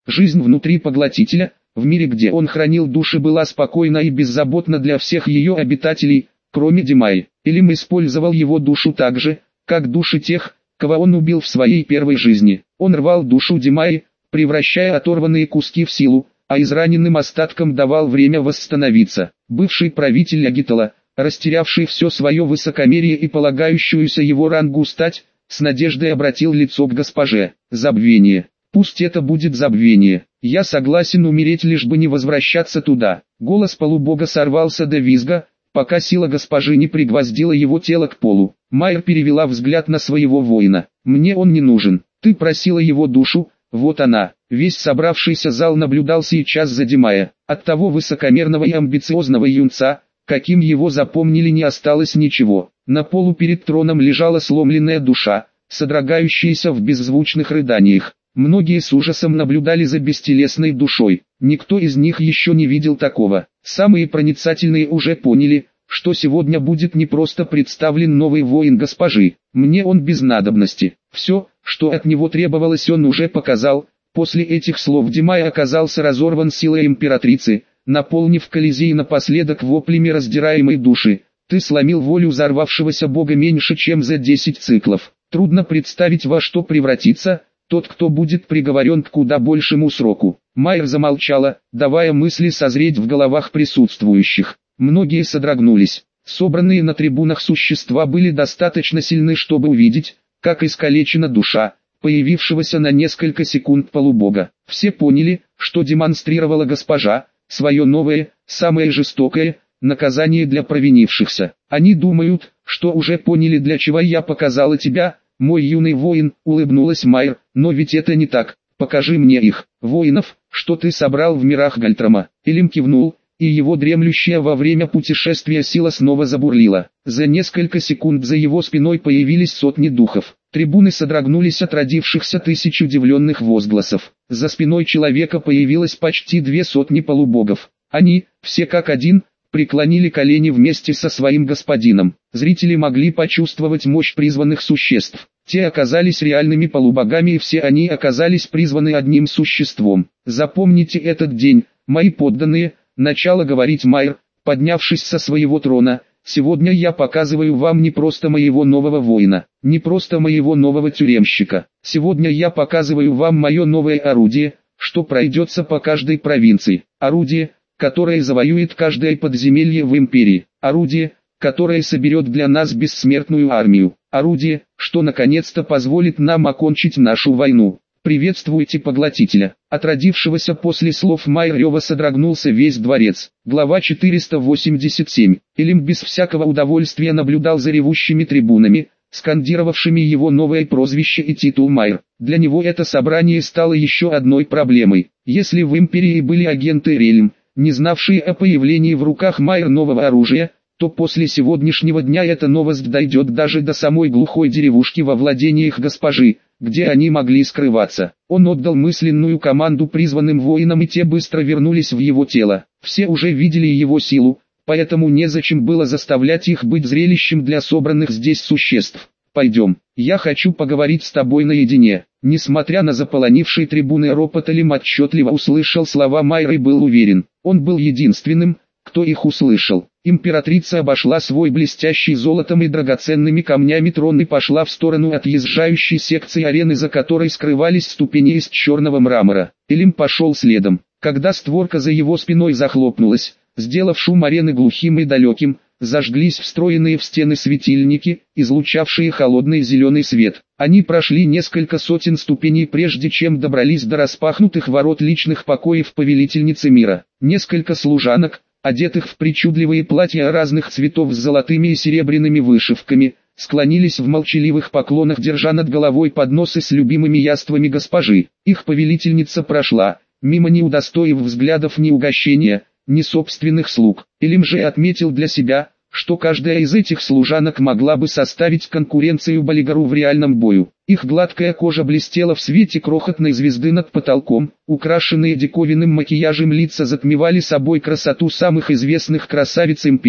Жизнь внутри поглотителя, в мире, где он хранил души, была спокойна и беззаботна для всех ее обитателей, кроме Димаи. Илим использовал его душу так же, как души тех, кого он убил в своей первой жизни. Он рвал душу Димаи, превращая оторванные куски в силу, а израненным остаткам давал время восстановиться. Бывший правитель Агитала, растерявший все свое высокомерие и полагающуюся его рангу стать, с надеждой обратил лицо к госпоже. Забвение. Пусть это будет забвение. Я согласен умереть, лишь бы не возвращаться туда. Голос полубога сорвался до визга, пока сила госпожи не пригвоздила его тело к полу. Майер перевела взгляд на своего воина. Мне он не нужен. Ты просила его душу, вот она. Весь собравшийся зал наблюдал сейчас за Димая. От того высокомерного и амбициозного юнца, каким его запомнили, не осталось ничего. На полу перед троном лежала сломленная душа, содрогающаяся в беззвучных рыданиях. Многие с ужасом наблюдали за бестелесной душой. Никто из них еще не видел такого. Самые проницательные уже поняли, что сегодня будет не просто представлен новый воин госпожи. Мне он без надобности. Все, что от него требовалось, он уже показал. После этих слов Димай оказался разорван силой императрицы, наполнив Колизей напоследок воплями раздираемой души. Ты сломил волю взорвавшегося бога меньше, чем за 10 циклов. Трудно представить, во что превратится тот, кто будет приговорен к куда большему сроку. Майер замолчала, давая мысли созреть в головах присутствующих. Многие содрогнулись. Собранные на трибунах существа были достаточно сильны, чтобы увидеть, как искалечена душа появившегося на несколько секунд полубога. Все поняли, что демонстрировала госпожа, свое новое, самое жестокое наказание для провинившихся. Они думают, что уже поняли, для чего я показала тебя, мой юный воин, улыбнулась Майер, но ведь это не так. Покажи мне их, воинов, что ты собрал в мирах Гальтрама. Илим кивнул, и его дремлющая во время путешествия сила снова забурлила. За несколько секунд за его спиной появились сотни духов. Трибуны содрогнулись от родившихся тысяч удивленных возгласов. За спиной человека появилось почти 200 полубогов. Они, все как один, преклонили колени вместе со своим господином. Зрители могли почувствовать мощь призванных существ. Те оказались реальными полубогами, и все они оказались призваны одним существом. Запомните этот день, мои подданные, начало говорить Майер, поднявшись со своего трона. Сегодня я показываю вам не просто моего нового воина, не просто моего нового тюремщика. Сегодня я показываю вам мое новое орудие, что пройдется по каждой провинции. Орудие, которое завоюет каждое подземелье в империи. Орудие, которое соберет для нас бессмертную армию. Орудие, что наконец-то позволит нам окончить нашу войну. Приветствуйте поглотителя. От родившегося после слов Майер рева содрогнулся весь дворец. Глава 487. Илим без всякого удовольствия наблюдал за ревущими трибунами, скандировавшими его новое прозвище и титул Майер. Для него это собрание стало еще одной проблемой. Если в империи были агенты Рельм, не знавшие о появлении в руках Майер нового оружия, то после сегодняшнего дня эта новость дойдет даже до самой глухой деревушки во владениях госпожи, где они могли скрываться. Он отдал мысленную команду призванным воинам, и те быстро вернулись в его тело. Все уже видели его силу, поэтому незачем было заставлять их быть зрелищем для собранных здесь существ. «Пойдем, я хочу поговорить с тобой наедине». Несмотря на заполонившие трибуны ропот, Илим отчетливо услышал слова Майера и был уверен, он был единственным, кто их услышал. Императрица обошла свой блестящий золотом и драгоценными камнями трон и пошла в сторону отъезжающей секции арены, за которой скрывались ступени из черного мрамора. Илим пошел следом. Когда створка за его спиной захлопнулась, сделав шум арены глухим и далеким, зажглись встроенные в стены светильники, излучавшие холодный зеленый свет. Они прошли несколько сотен ступеней, прежде чем добрались до распахнутых ворот личных покоев повелительницы мира. Несколько служанок, одетых в причудливые платья разных цветов с золотыми и серебряными вышивками, склонились в молчаливых поклонах, держа над головой подносы с любимыми яствами госпожи. Их повелительница прошла, мимо, не удостоив взглядов ни угощения, ни собственных слуг. Илим же отметил для себя, что каждая из этих служанок могла бы составить конкуренцию Балигару в реальном бою. Их гладкая кожа блестела в свете крохотной звезды над потолком, украшенные диковинным макияжем лица затмевали собой красоту самых известных красавиц империи,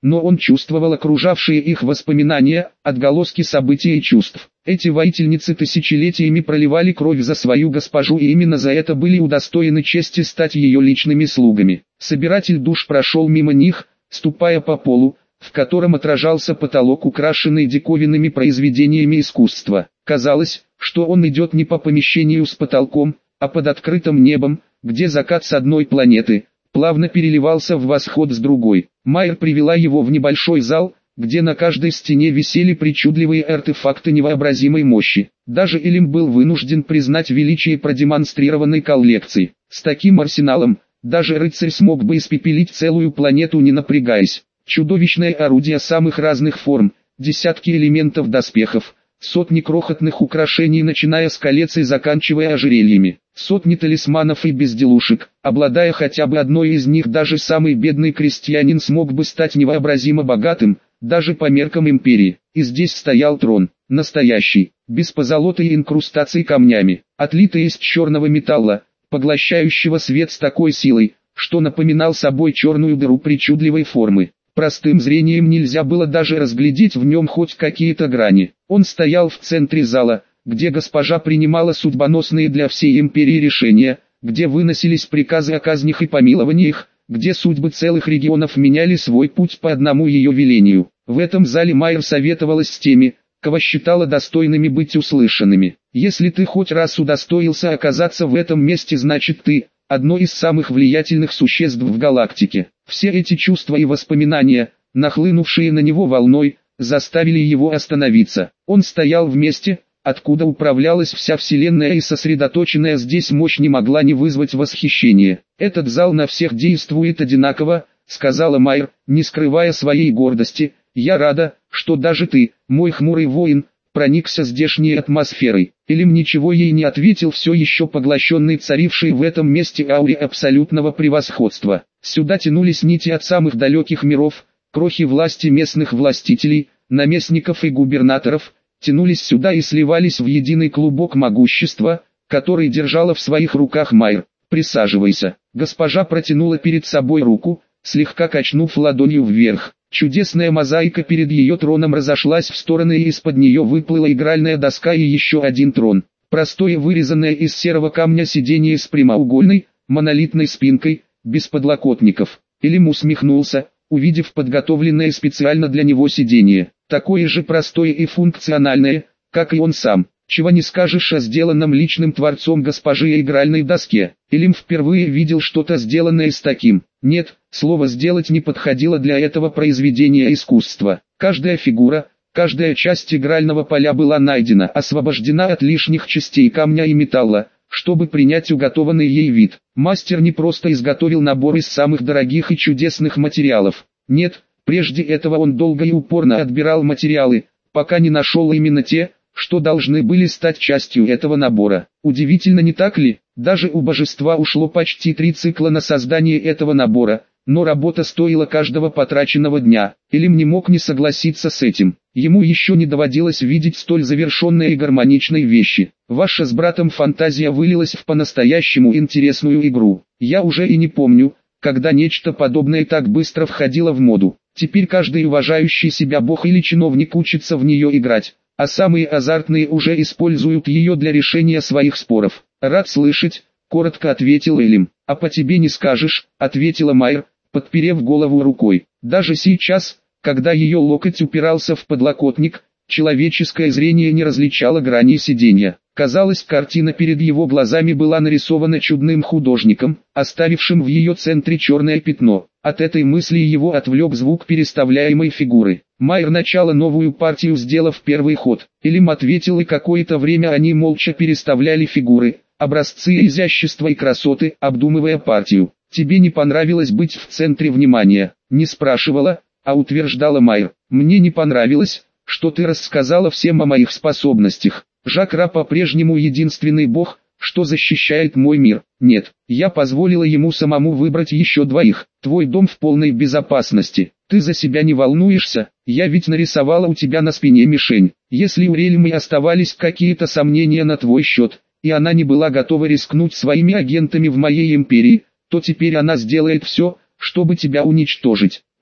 но он чувствовал окружавшие их воспоминания, отголоски событий и чувств. Эти воительницы тысячелетиями проливали кровь за свою госпожу и именно за это были удостоены чести стать ее личными слугами. Собиратель душ прошел мимо них, ступая по полу, в котором отражался потолок, украшенный диковинными произведениями искусства. Казалось, что он идет не по помещению с потолком, а под открытым небом, где закат с одной планеты плавно переливался в восход с другой. Майер привела его в небольшой зал, где на каждой стене висели причудливые артефакты невообразимой мощи. Даже Элим был вынужден признать величие продемонстрированной коллекции. С таким арсеналом, даже рыцарь смог бы испепелить целую планету, не напрягаясь. Чудовищное орудие самых разных форм, десятки элементов доспехов, сотни крохотных украшений, начиная с колец и заканчивая ожерельями, сотни талисманов и безделушек. Обладая хотя бы одной из них, даже самый бедный крестьянин смог бы стать невообразимо богатым, даже по меркам империи. И здесь стоял трон, настоящий, без позолоты и инкрустаций камнями, отлитый из черного металла, поглощающего свет с такой силой, что напоминал собой черную дыру причудливой формы. Простым зрением нельзя было даже разглядеть в нем хоть какие-то грани. Он стоял в центре зала, где госпожа принимала судьбоносные для всей империи решения, где выносились приказы о казнях и помилованиях, где судьбы целых регионов меняли свой путь по одному ее велению. В этом зале Майер советовалась с теми, кого считала достойными быть услышанными. Если ты хоть раз удостоился оказаться в этом месте, значит ты – одно из самых влиятельных существ в галактике. Все эти чувства и воспоминания, нахлынувшие на него волной, заставили его остановиться. Он стоял в месте, откуда управлялась вся вселенная, и сосредоточенная здесь мощь не могла не вызвать восхищения. «Этот зал на всех действует одинаково», — сказала Майер, не скрывая своей гордости. «Я рада, что даже ты, мой хмурый воин, проникся здешней атмосферой». Элим ничего ей не ответил, все еще поглощенный царившей в этом месте ауре абсолютного превосходства. Сюда тянулись нити от самых далеких миров, крохи власти местных властителей, наместников и губернаторов, тянулись сюда и сливались в единый клубок могущества, который держала в своих руках Майер. «Присаживайся». Госпожа протянула перед собой руку, слегка качнув ладонью вверх. Чудесная мозаика перед ее троном разошлась в стороны, и из-под нее выплыла игральная доска и еще один трон. Простое вырезанное из серого камня сиденье с прямоугольной, монолитной спинкой, без подлокотников. Элим усмехнулся, увидев подготовленное специально для него сиденье. Такое же простое и функциональное, как и он сам. Чего не скажешь о сделанном личным творцом госпожи игральной доске. Элим впервые видел что-то сделанное с таким. Нет, слово «сделать» не подходило для этого произведения искусства. Каждая фигура, каждая часть игрального поля была найдена, освобождена от лишних частей камня и металла, чтобы принять уготованный ей вид. Мастер не просто изготовил набор из самых дорогих и чудесных материалов. Нет, прежде этого он долго и упорно отбирал материалы, пока не нашел именно те, что должны были стать частью этого набора. Удивительно, не так ли? Даже у божества ушло почти 3 цикла на создание этого набора, но работа стоила каждого потраченного дня. Элим не мог не согласиться с этим. Ему еще не доводилось видеть столь завершенные и гармоничные вещи. Ваша с братом фантазия вылилась в по-настоящему интересную игру. Я уже и не помню, когда нечто подобное так быстро входило в моду. Теперь каждый уважающий себя бог или чиновник учится в нее играть, а самые азартные уже используют ее для решения своих споров. «Рад слышать», — коротко ответил Элим. «А по тебе не скажешь», — ответила Майер, подперев голову рукой. Даже сейчас, когда ее локоть упирался в подлокотник, человеческое зрение не различало грани сиденья. Казалось, картина перед его глазами была нарисована чудным художником, оставившим в ее центре черное пятно. От этой мысли его отвлек звук переставляемой фигуры. Майер начала новую партию, сделав первый ход. Элим ответил, и какое-то время они молча переставляли фигуры, образцы изящества и красоты, обдумывая партию. «Тебе не понравилось быть в центре внимания?» Не спрашивала, а утверждала Майер. «Мне не понравилось, что ты рассказала всем о моих способностях. Жак-Ра по-прежнему единственный бог, что защищает мой мир. Нет, я позволила ему самому выбрать еще 2. Твой дом в полной безопасности. Ты за себя не волнуешься? Я ведь нарисовала у тебя на спине мишень. Если у Рельмы оставались какие-то сомнения на твой счет, и она не была готова рискнуть своими агентами в моей империи, то теперь она сделает все, чтобы тебя уничтожить.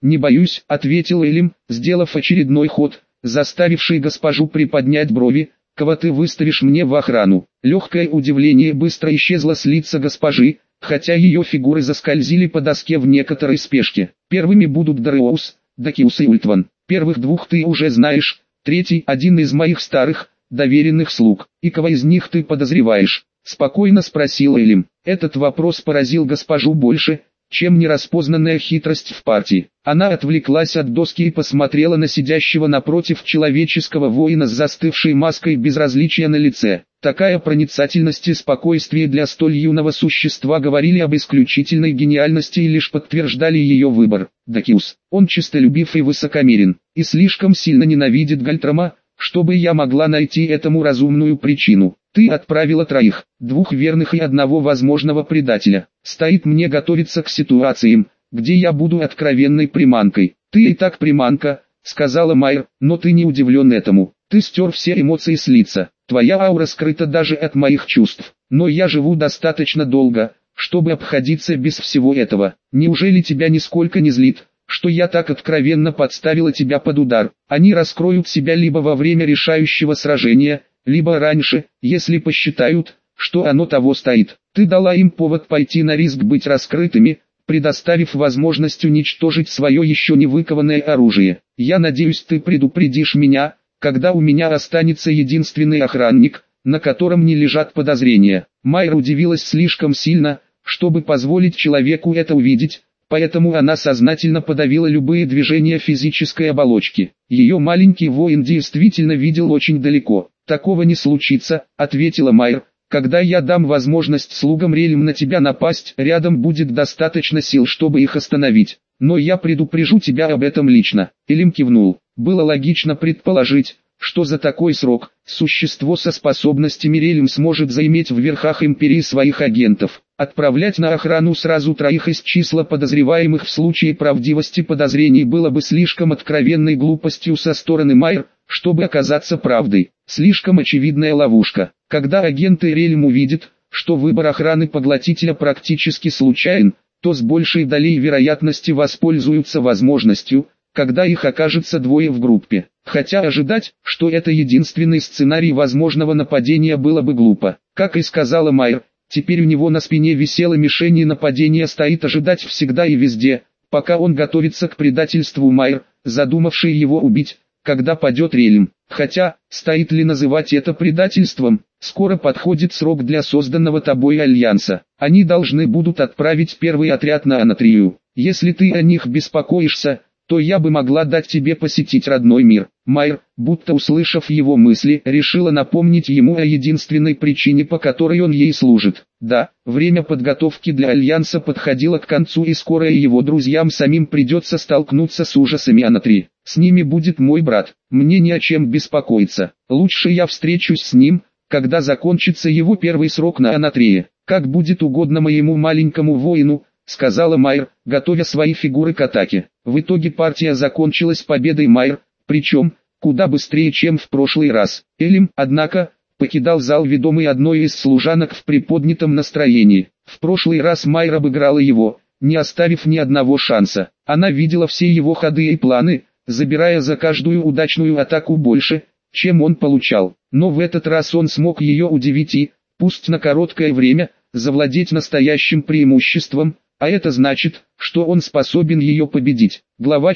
«Не боюсь», — ответил Элим, сделав очередной ход, заставивший госпожу приподнять брови. «Кого ты выставишь мне в охрану?» Легкое удивление быстро исчезло с лица госпожи, хотя ее фигуры заскользили по доске в некоторой спешке. «Первыми будут Дареус, Дакиус и Ультван. Первых двух ты уже знаешь, третий — один из моих старых, доверенных слуг. И кого из них ты подозреваешь?» — спокойно спросил Элим. Этот вопрос поразил госпожу больше, чем нераспознанная хитрость в партии. Она отвлеклась от доски и посмотрела на сидящего напротив человеческого воина с застывшей маской безразличия на лице. Такая проницательность и спокойствие для столь юного существа говорили об исключительной гениальности и лишь подтверждали ее выбор. Дакиус, он честолюбив и высокомерен, и слишком сильно ненавидит Гальтрама, чтобы я могла найти этому разумную причину. Ты отправила троих, двух верных и одного возможного предателя. Стоит мне готовиться к ситуациям, где я буду откровенной приманкой. Ты и так приманка, сказала Майер, но ты не удивлен этому. Ты стер все эмоции с лица. Твоя аура скрыта даже от моих чувств. Но я живу достаточно долго, чтобы обходиться без всего этого. Неужели тебя нисколько не злит, что я так откровенно подставила тебя под удар? Они раскроют себя либо во время решающего сражения, либо раньше, если посчитают, что оно того стоит. Ты дала им повод пойти на риск быть раскрытыми, предоставив возможность уничтожить свое еще не выкованное оружие. Я надеюсь, ты предупредишь меня, когда у меня останется единственный охранник, на котором не лежат подозрения. Майер удивилась слишком сильно, чтобы позволить человеку это увидеть, поэтому она сознательно подавила любые движения физической оболочки. Ее маленький воин действительно видел очень далеко. «Такого не случится», — ответила Майер. «Когда я дам возможность слугам Рельм на тебя напасть, рядом будет достаточно сил, чтобы их остановить. Но я предупрежу тебя об этом лично». Элим кивнул. Было логично предположить, что за такой срок, существо со способностями Рельм сможет заиметь в верхах империи своих агентов. Отправлять на охрану сразу троих из числа подозреваемых в случае правдивости подозрений было бы слишком откровенной глупостью со стороны Майер, чтобы оказаться правдой. Слишком очевидная ловушка. Когда агенты Рельм увидят, что выбор охраны поглотителя практически случайен, то с большей долей вероятности воспользуются возможностью, когда их окажется двое в группе. Хотя ожидать, что это единственный сценарий возможного нападения, было бы глупо. Как и сказала Майер, теперь у него на спине висела мишень и нападение стоит ожидать всегда и везде, пока он готовится к предательству Майер, задумавшей его убить, когда падет Рельм. Хотя, стоит ли называть это предательством? Скоро подходит срок для созданного тобой альянса. Они должны будут отправить первый отряд на Анатрию. Если ты о них беспокоишься, то я бы могла дать тебе посетить родной мир. Майер, будто услышав его мысли, решила напомнить ему о единственной причине, по которой он ей служит. Да, время подготовки для Альянса подходило к концу, и скоро и его друзьям самим придется столкнуться с ужасами Анатрии. С ними будет мой брат, мне не о чем беспокоиться. Лучше я встречусь с ним, когда закончится его первый срок на Анатрии. Как будет угодно моему маленькому воину, сказала Майер, готовя свои фигуры к атаке. В итоге партия закончилась победой Майер, причем, куда быстрее, чем в прошлый раз. Элим, однако, покидал зал ведомый одной из служанок в приподнятом настроении. В прошлый раз Майер обыграла его, не оставив ни одного шанса. Она видела все его ходы и планы, забирая за каждую удачную атаку больше, чем он получал. Но в этот раз он смог ее удивить и, пусть на короткое время, завладеть настоящим преимуществом, а это значит, что он способен ее победить. Глава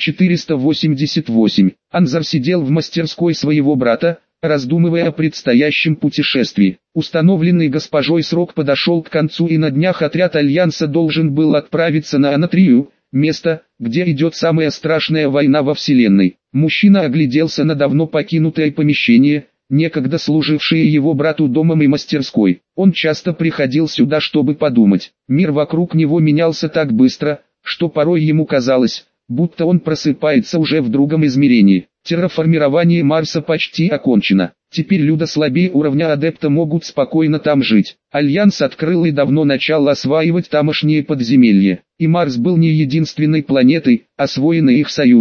488. Анзар сидел в мастерской своего брата, раздумывая о предстоящем путешествии. Установленный госпожой срок подошел к концу, и на днях отряд Альянса должен был отправиться на Анатрию, место, где идет самая страшная война во Вселенной. Мужчина огляделся на давно покинутое помещение, некогда служившие его брату домом и мастерской. Он часто приходил сюда, чтобы подумать. Мир вокруг него менялся так быстро, что порой ему казалось, будто он просыпается уже в другом измерении. Терраформирование Марса почти окончено. Теперь люди слабее уровня адепта могут спокойно там жить. Альянс открыл и давно начал осваивать тамошние подземелья. И Марс был не единственной планетой, освоенной их союзом.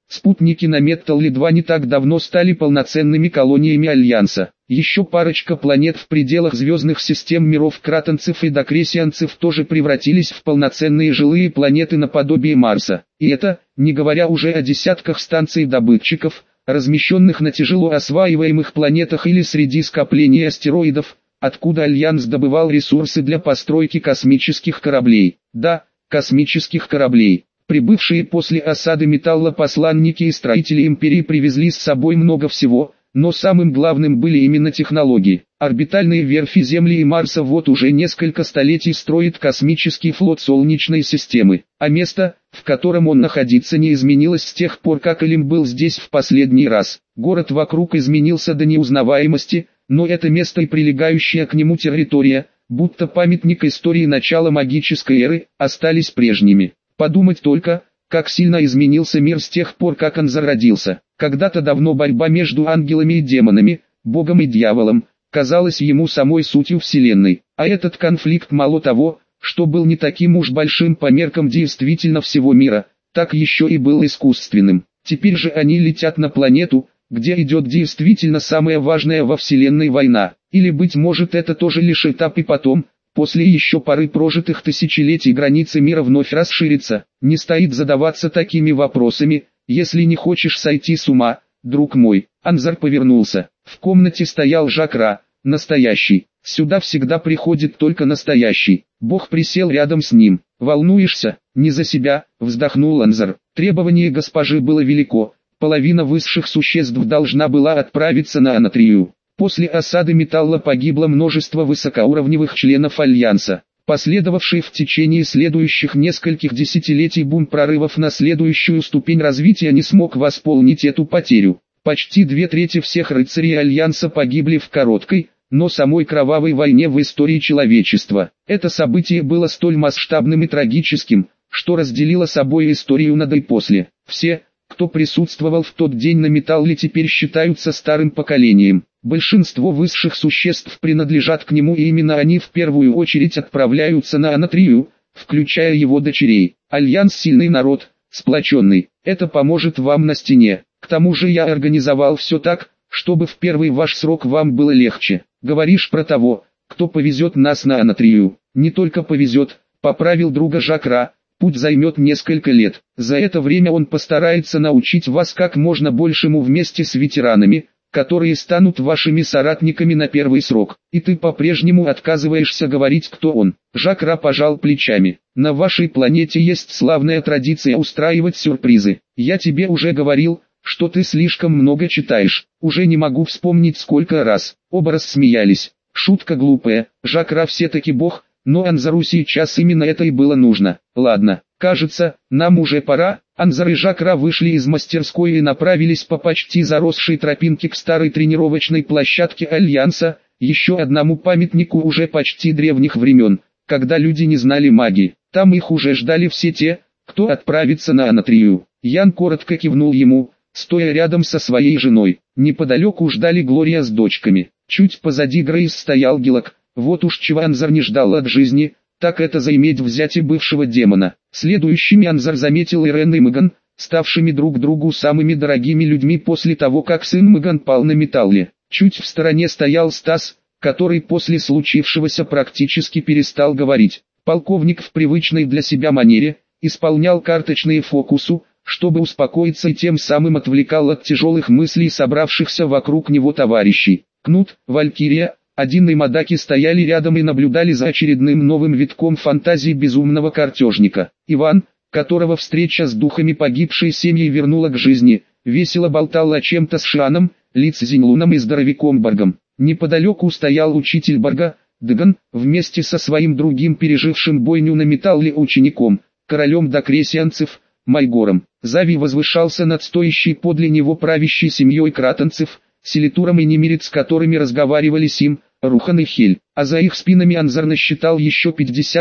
Спутники на Метталле-2 не так давно стали полноценными колониями Альянса. Еще парочка планет в пределах звездных систем миров кратонцев и докресианцев тоже превратились в полноценные жилые планеты наподобие Марса. И это, не говоря уже о десятках станций-добытчиков, размещенных на тяжело осваиваемых планетах или среди скоплений астероидов, откуда Альянс добывал ресурсы для постройки космических кораблей. Да, космических кораблей. Прибывшие после осады Металла посланники и строители Империи привезли с собой много всего, но самым главным были именно технологии. Орбитальные верфи Земли и Марса вот уже несколько столетий строит космический флот Солнечной системы, а место, в котором он находится, не изменилось с тех пор, как Элим был здесь в последний раз. Город вокруг изменился до неузнаваемости, но это место и прилегающая к нему территория, будто памятник истории начала магической эры, остались прежними. Подумать только, как сильно изменился мир с тех пор, как он зародился. Когда-то давно борьба между ангелами и демонами, Богом и дьяволом, казалась ему самой сутью Вселенной. А этот конфликт мало того, что был не таким уж большим по меркам действительно всего мира, так еще и был искусственным. Теперь же они летят на планету, где идет действительно самая важная во Вселенной война. Или быть может это тоже лишь этап, и потом, после еще пары прожитых тысячелетий, границы мира вновь расширятся. Не стоит задаваться такими вопросами, если не хочешь сойти с ума, друг мой. Анзар повернулся. В комнате стоял Жакра, настоящий. Сюда всегда приходит только настоящий. Бог присел рядом с ним. «Волнуешься?» «Не за себя», вздохнул Анзар. Требование госпожи было велико. Половина высших существ должна была отправиться на Анатрию. После осады Металла погибло множество высокоуровневых членов Альянса. Последовавший в течение следующих нескольких десятилетий бум прорывов на следующую ступень развития не смог восполнить эту потерю. Почти 2/3 всех рыцарей Альянса погибли в короткой, но самой кровавой войне в истории человечества. Это событие было столь масштабным и трагическим, что разделило собой историю на до и после. Все, кто присутствовал в тот день на Металле, теперь считаются старым поколением. Большинство высших существ принадлежат к нему, и именно они в первую очередь отправляются на Анатрию, включая его дочерей. Альянс сильный народ, сплоченный. Это поможет вам на стене. К тому же я организовал все так, чтобы в первый ваш срок вам было легче. Говоришь про того, кто повезет нас на Анатрию. Не только повезет, поправил друга Жакра. Путь займет несколько лет. За это время он постарается научить вас как можно большему вместе с ветеранами, которые станут вашими соратниками на первый срок. И ты по-прежнему отказываешься говорить, кто он. Жакра пожал плечами. На вашей планете есть славная традиция устраивать сюрпризы. Я тебе уже говорил, что ты слишком много читаешь. Уже не могу вспомнить сколько раз. Оба рассмеялись. Шутка глупая. Жакра все-таки бог. Но Анзару сейчас именно это и было нужно. Ладно, кажется, нам уже пора. Анзар и Жакра вышли из мастерской и направились по почти заросшей тропинке к старой тренировочной площадке Альянса, еще одному памятнику уже почти древних времен, когда люди не знали магии. Там их уже ждали все те, кто отправится на Анатрию. Ян коротко кивнул ему, стоя рядом со своей женой. Неподалеку ждали Глория с дочками. Чуть позади Грейс стоял Гилок. Вот уж чего Анзар не ждал от жизни, так это заиметь взятие бывшего демона. Следующими Анзар заметил Ирен и Меган, ставшими друг другу самыми дорогими людьми после того, как сын Меган пал на Металле. Чуть в стороне стоял Стас, который после случившегося практически перестал говорить. Полковник в привычной для себя манере исполнял карточные фокусы, чтобы успокоиться, и тем самым отвлекал от тяжелых мыслей собравшихся вокруг него товарищей. Кнут, Валькирия, Один и Мадаки стояли рядом и наблюдали за очередным новым витком фантазии безумного картежника. Иван, которого встреча с духами погибшей семьи вернула к жизни, весело болтал о чем-то с Шианом, Лицзиньлуном и здоровяком Баргом. Неподалеку стоял учитель Барга, Дэган, вместе со своим другим пережившим бойню на Металле учеником, королем докресианцев, Майгором. Зави возвышался над стоящей подле него правящей семьей кратонцев, Селитуром и Немирит, с которыми разговаривали Сим, Рухан и Хель, а за их спинами Анзар насчитал еще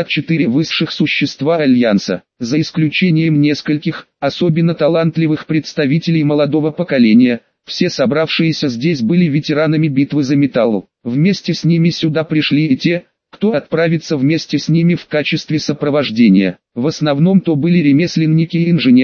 54 высших существа Альянса, за исключением нескольких, особенно талантливых представителей молодого поколения. Все собравшиеся здесь были ветеранами битвы за Металл. Вместе с ними сюда пришли и те, кто отправится вместе с ними в качестве сопровождения. В основном то были ремесленники и инженеры,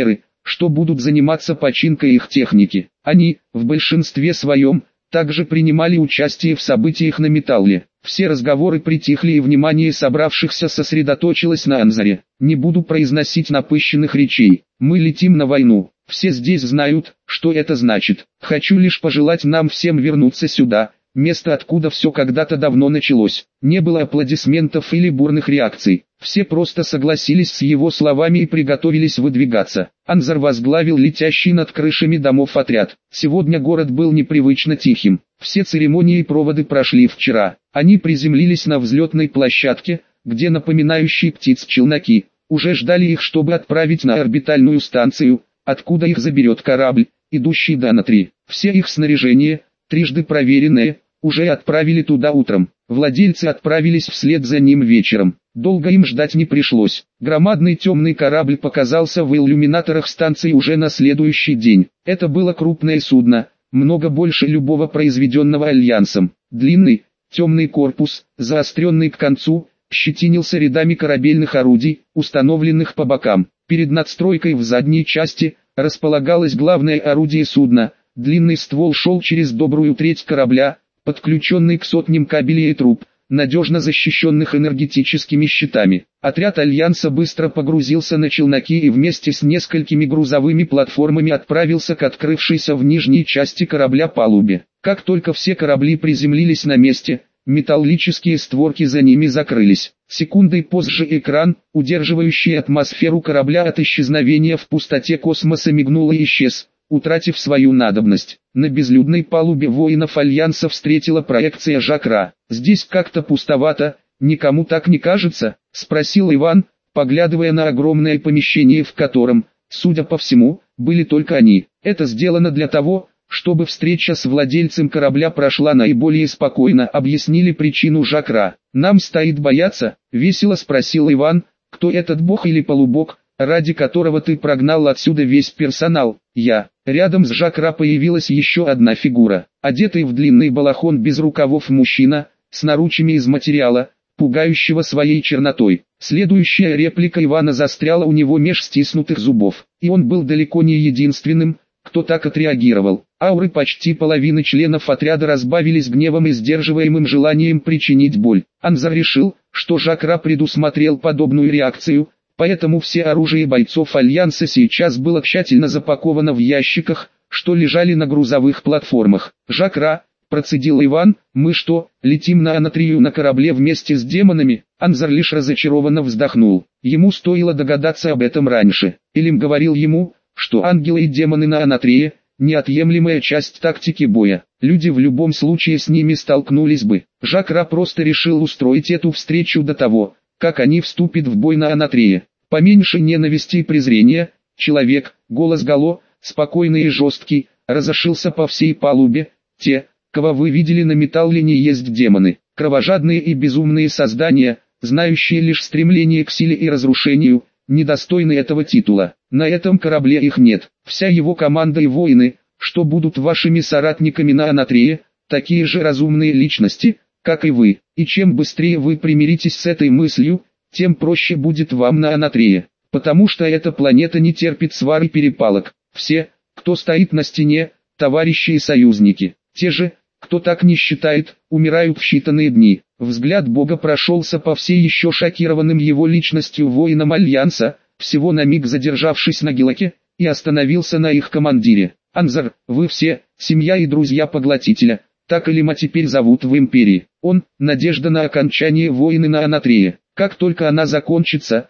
что будут заниматься починкой их техники. Они, в большинстве своем, также принимали участие в событиях на Металле. Все разговоры притихли и внимание собравшихся сосредоточилось на Анзаре. Не буду произносить напыщенных речей. Мы летим на войну. Все здесь знают, что это значит. Хочу лишь пожелать нам всем вернуться сюда, место, откуда все когда-то давно началось. Не было аплодисментов или бурных реакций. Все просто согласились с его словами и приготовились выдвигаться. Анзар возглавил летящий над крышами домов отряд. Сегодня город был непривычно тихим. Все церемонии и проводы прошли вчера. Они приземлились на взлетной площадке, где напоминающие птиц челноки уже ждали их, чтобы отправить на орбитальную станцию, откуда их заберет корабль, идущий до Анатри. Все их снаряжение, трижды проверенное, уже отправили туда утром. Владельцы отправились вслед за ним вечером. Долго им ждать не пришлось. Громадный темный корабль показался в иллюминаторах станции уже на следующий день. Это было крупное судно, много больше любого произведенного Альянсом. Длинный, темный корпус, заостренный к концу, щетинился рядами корабельных орудий, установленных по бокам. Перед надстройкой в задней части располагалось главное орудие судна. Длинный ствол шел через добрую треть корабля, подключенный к сотням кабелей и труб, надежно защищенных энергетическими щитами. Отряд Альянса быстро погрузился на челноки и вместе с несколькими грузовыми платформами отправился к открывшейся в нижней части корабля палубе. Как только все корабли приземлились на месте, металлические створки за ними закрылись. Секундой позже экран, удерживающий атмосферу корабля от исчезновения в пустоте космоса, мигнул и исчез, утратив свою надобность. На безлюдной палубе воинов Альянса встретила проекция Жакра. «Здесь как-то пустовато, никому так не кажется?» — спросил Иван, поглядывая на огромное помещение, в котором, судя по всему, были только они. «Это сделано для того, чтобы встреча с владельцем корабля прошла наиболее спокойно», — объяснили причину Жакра. «Нам стоит бояться?» — весело спросил Иван. «Кто этот бог или полубог, ради которого ты прогнал отсюда весь персонал?» «Я». Рядом с Жакра появилась еще одна фигура. Одетый в длинный балахон без рукавов мужчина, с наручами из материала, пугающего своей чернотой. Следующая реплика Ивана застряла у него меж стиснутых зубов. И он был далеко не единственным, кто так отреагировал. Ауры почти половины членов отряда разбавились гневом и сдерживаемым желанием причинить боль. Анзар решил, что Жакра предусмотрел подобную реакцию, поэтому все оружие бойцов Альянса сейчас было тщательно запаковано в ящиках, что лежали на грузовых платформах. «Жакра», — процедил Иван, — «мы что, летим на Анатрию на корабле вместе с демонами?» Анзар лишь разочарованно вздохнул. Ему стоило догадаться об этом раньше. Илим говорил ему, что ангелы и демоны на Анатрии — неотъемлемая часть тактики боя. Люди в любом случае с ними столкнулись бы. Жакра просто решил устроить эту встречу до того, как они вступят в бой на Анатрии. Поменьше ненависти и презрения. Человек, голос Гало, спокойный и жесткий, разошелся по всей палубе. Те, кого вы видели на Металле, не есть демоны. Кровожадные и безумные создания, знающие лишь стремление к силе и разрушению, недостойны этого титула. На этом корабле их нет. Вся его команда и воины, что будут вашими соратниками на Анатрии, такие же разумные личности, как и вы. И чем быстрее вы примиритесь с этой мыслью, тем проще будет вам на Анатрии. Потому что эта планета не терпит свар и перепалок. Все, кто стоит на стене, товарищи и союзники. Те же, кто так не считает, умирают в считанные дни. Взгляд Бога прошелся по всей еще шокированным его личностью воинам Альянса, всего на миг задержавшись на Гилаке, и остановился на их командире. «Анзар, вы все, семья и друзья Поглотителя, так Илима теперь зовут в Империи. Он — надежда на окончание войны на Анатрии. Как только она закончится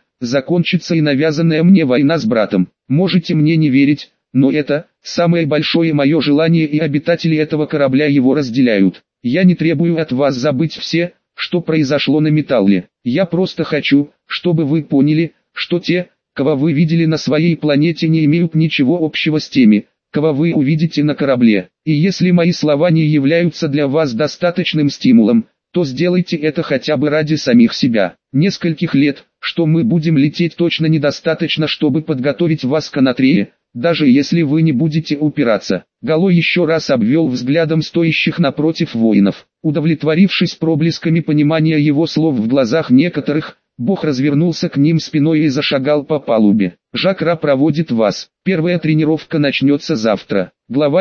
и навязанная мне война с братом. Можете мне не верить, но это самое большое мое желание, и обитатели этого корабля его разделяют. Я не требую от вас забыть все, что произошло на Металле. Я просто хочу, чтобы вы поняли, что те, кого вы видели на своей планете, не имеют ничего общего с теми, кого вы увидите на корабле. И если мои слова не являются для вас достаточным стимулом, то сделайте это хотя бы ради самих себя. Нескольких лет, что мы будем лететь, точно недостаточно, чтобы подготовить вас к Анатрии, даже если вы не будете упираться». Гало еще раз обвел взглядом стоящих напротив воинов. Удовлетворившись проблесками понимания его слов в глазах некоторых, Бог развернулся к ним спиной и зашагал по палубе. Жак Ра проводит вас. Первая тренировка начнется завтра. Глава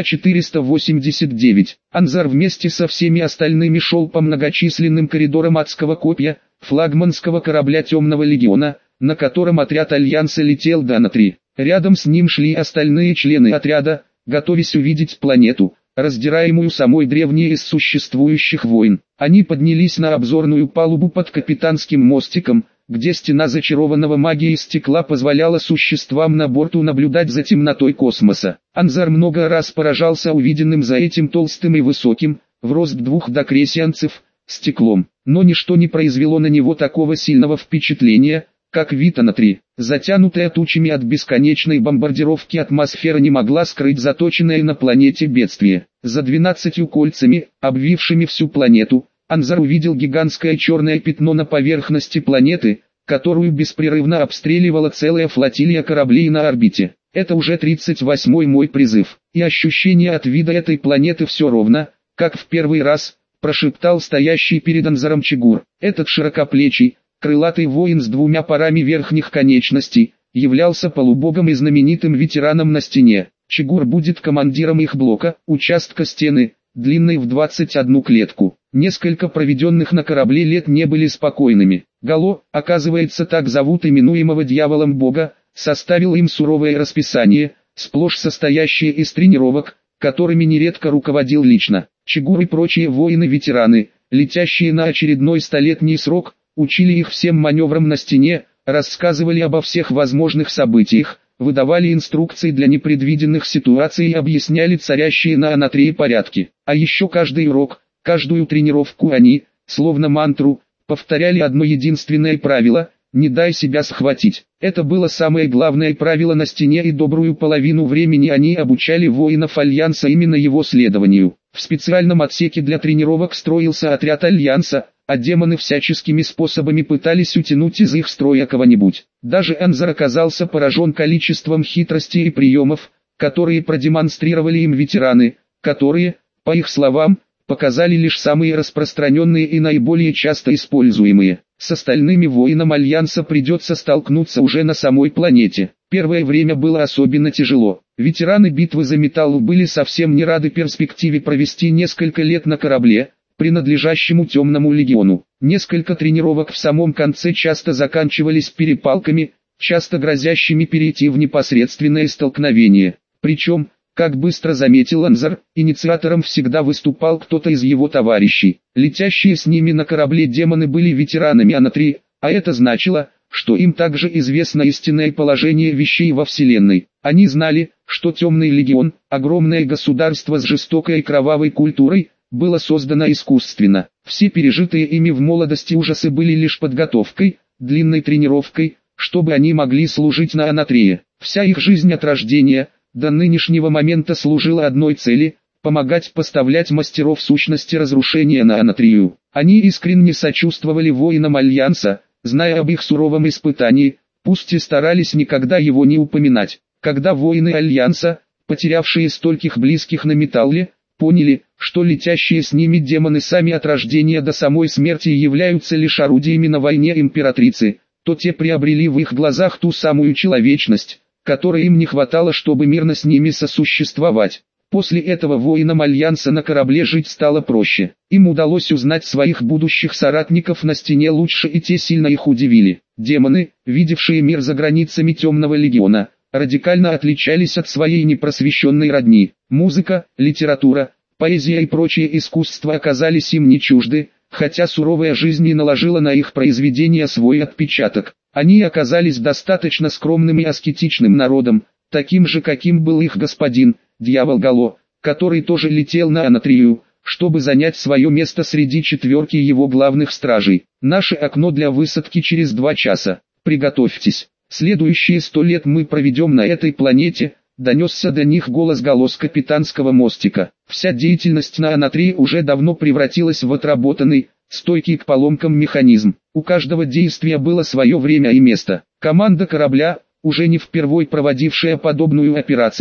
489. Анзар вместе со всеми остальными шел по многочисленным коридорам адского копья, флагманского корабля Темного Легиона, на котором отряд Альянса летел до Анатри. Рядом с ним шли остальные члены отряда, готовясь увидеть планету, раздираемую самой древней из существующих войн. Они поднялись на обзорную палубу под капитанским мостиком, где стена зачарованного магией стекла позволяла существам на борту наблюдать за темнотой космоса. Анзар много раз поражался увиденным за этим толстым и высоким, в рост двух докресианцев, стеклом, но ничто не произвело на него такого сильного впечатления, как вид Анатри. Затянутая тучами от бесконечной бомбардировки атмосфера не могла скрыть заточенное на планете бедствие. За 12 кольцами, обвившими всю планету, Анзар увидел гигантское черное пятно на поверхности планеты, которую беспрерывно обстреливала целая флотилия кораблей на орбите. Это уже 38-й мой призыв, и ощущение от вида этой планеты все ровно, как в первый раз, прошептал стоящий перед Анзаром Чигур. Этот широкоплечий, крылатый воин с двумя парами верхних конечностей, являлся полубогом и знаменитым ветераном на стене. Чигур будет командиром их блока, участка стены, длинной в 21 клетку. Несколько проведенных на корабле лет не были спокойными. Гало, оказывается так зовут именуемого дьяволом бога, составил им суровое расписание, сплошь состоящее из тренировок, которыми нередко руководил лично. Чигур и прочие воины-ветераны, летящие на очередной столетний срок, учили их всем маневрам на стене, рассказывали обо всех возможных событиях, выдавали инструкции для непредвиденных ситуаций и объясняли царящие на Анатрии порядки. А еще каждый урок, каждую тренировку они, словно мантру, повторяли одно единственное правило – не дай себя схватить. Это было самое главное правило на стене, и добрую половину времени они обучали воинов Альянса именно его следованию. В специальном отсеке для тренировок строился отряд Альянса, а демоны всяческими способами пытались утянуть из их строя кого-нибудь. Даже Анзар оказался поражен количеством хитростей и приемов, которые продемонстрировали им ветераны, которые, по их словам, показали лишь самые распространенные и наиболее часто используемые. С остальными воинам Альянса придется столкнуться уже на самой планете. Первое время было особенно тяжело. Ветераны битвы за Металлу были совсем не рады перспективе провести несколько лет на корабле, принадлежащему Темному Легиону. Несколько тренировок в самом конце часто заканчивались перепалками, часто грозящими перейти в непосредственное столкновение. Причем, как быстро заметил Анзар, инициатором всегда выступал кто-то из его товарищей. Летящие с ними на корабле демоны были ветеранами Анатри, а это значило, что им также известно истинное положение вещей во Вселенной. Они знали, что Темный Легион, огромное государство с жестокой и кровавой культурой, было создано искусственно. Все пережитые ими в молодости ужасы были лишь подготовкой, длинной тренировкой, чтобы они могли служить на Анатрии. Вся их жизнь от рождения до нынешнего момента служила одной цели – помогать поставлять мастеров сущности разрушения на Анатрию. Они искренне сочувствовали воинам Альянса, зная об их суровом испытании, пусть и старались никогда его не упоминать. Когда воины Альянса, потерявшие стольких близких на Металле, поняли, что летящие с ними демоны сами от рождения до самой смерти являются лишь орудиями на войне императрицы, то те приобрели в их глазах ту самую человечность, которой им не хватало, чтобы мирно с ними сосуществовать. После этого воинам Альянса на корабле жить стало проще. Им удалось узнать своих будущих соратников на стене лучше, и те сильно их удивили. Демоны, видевшие мир за границами Темного Легиона, радикально отличались от своей непросвещенной родни. Музыка, литература, поэзия и прочие искусства оказались им не чужды, хотя суровая жизнь и наложила на их произведения свой отпечаток. Они оказались достаточно скромным и аскетичным народом, таким же, каким был их господин, дьявол Гало, который тоже летел на Анатрию, чтобы занять свое место среди четверки его главных стражей. Наше окно для высадки через 2 часа. Приготовьтесь. Следующие 100 лет мы проведем на этой планете, донесся до них голос Гало с капитанского мостика. Вся деятельность на Анатрии уже давно превратилась в отработанный, стойкий к поломкам механизм. У каждого действия было свое время и место. Команда корабля, уже не впервой проводившая подобную операцию,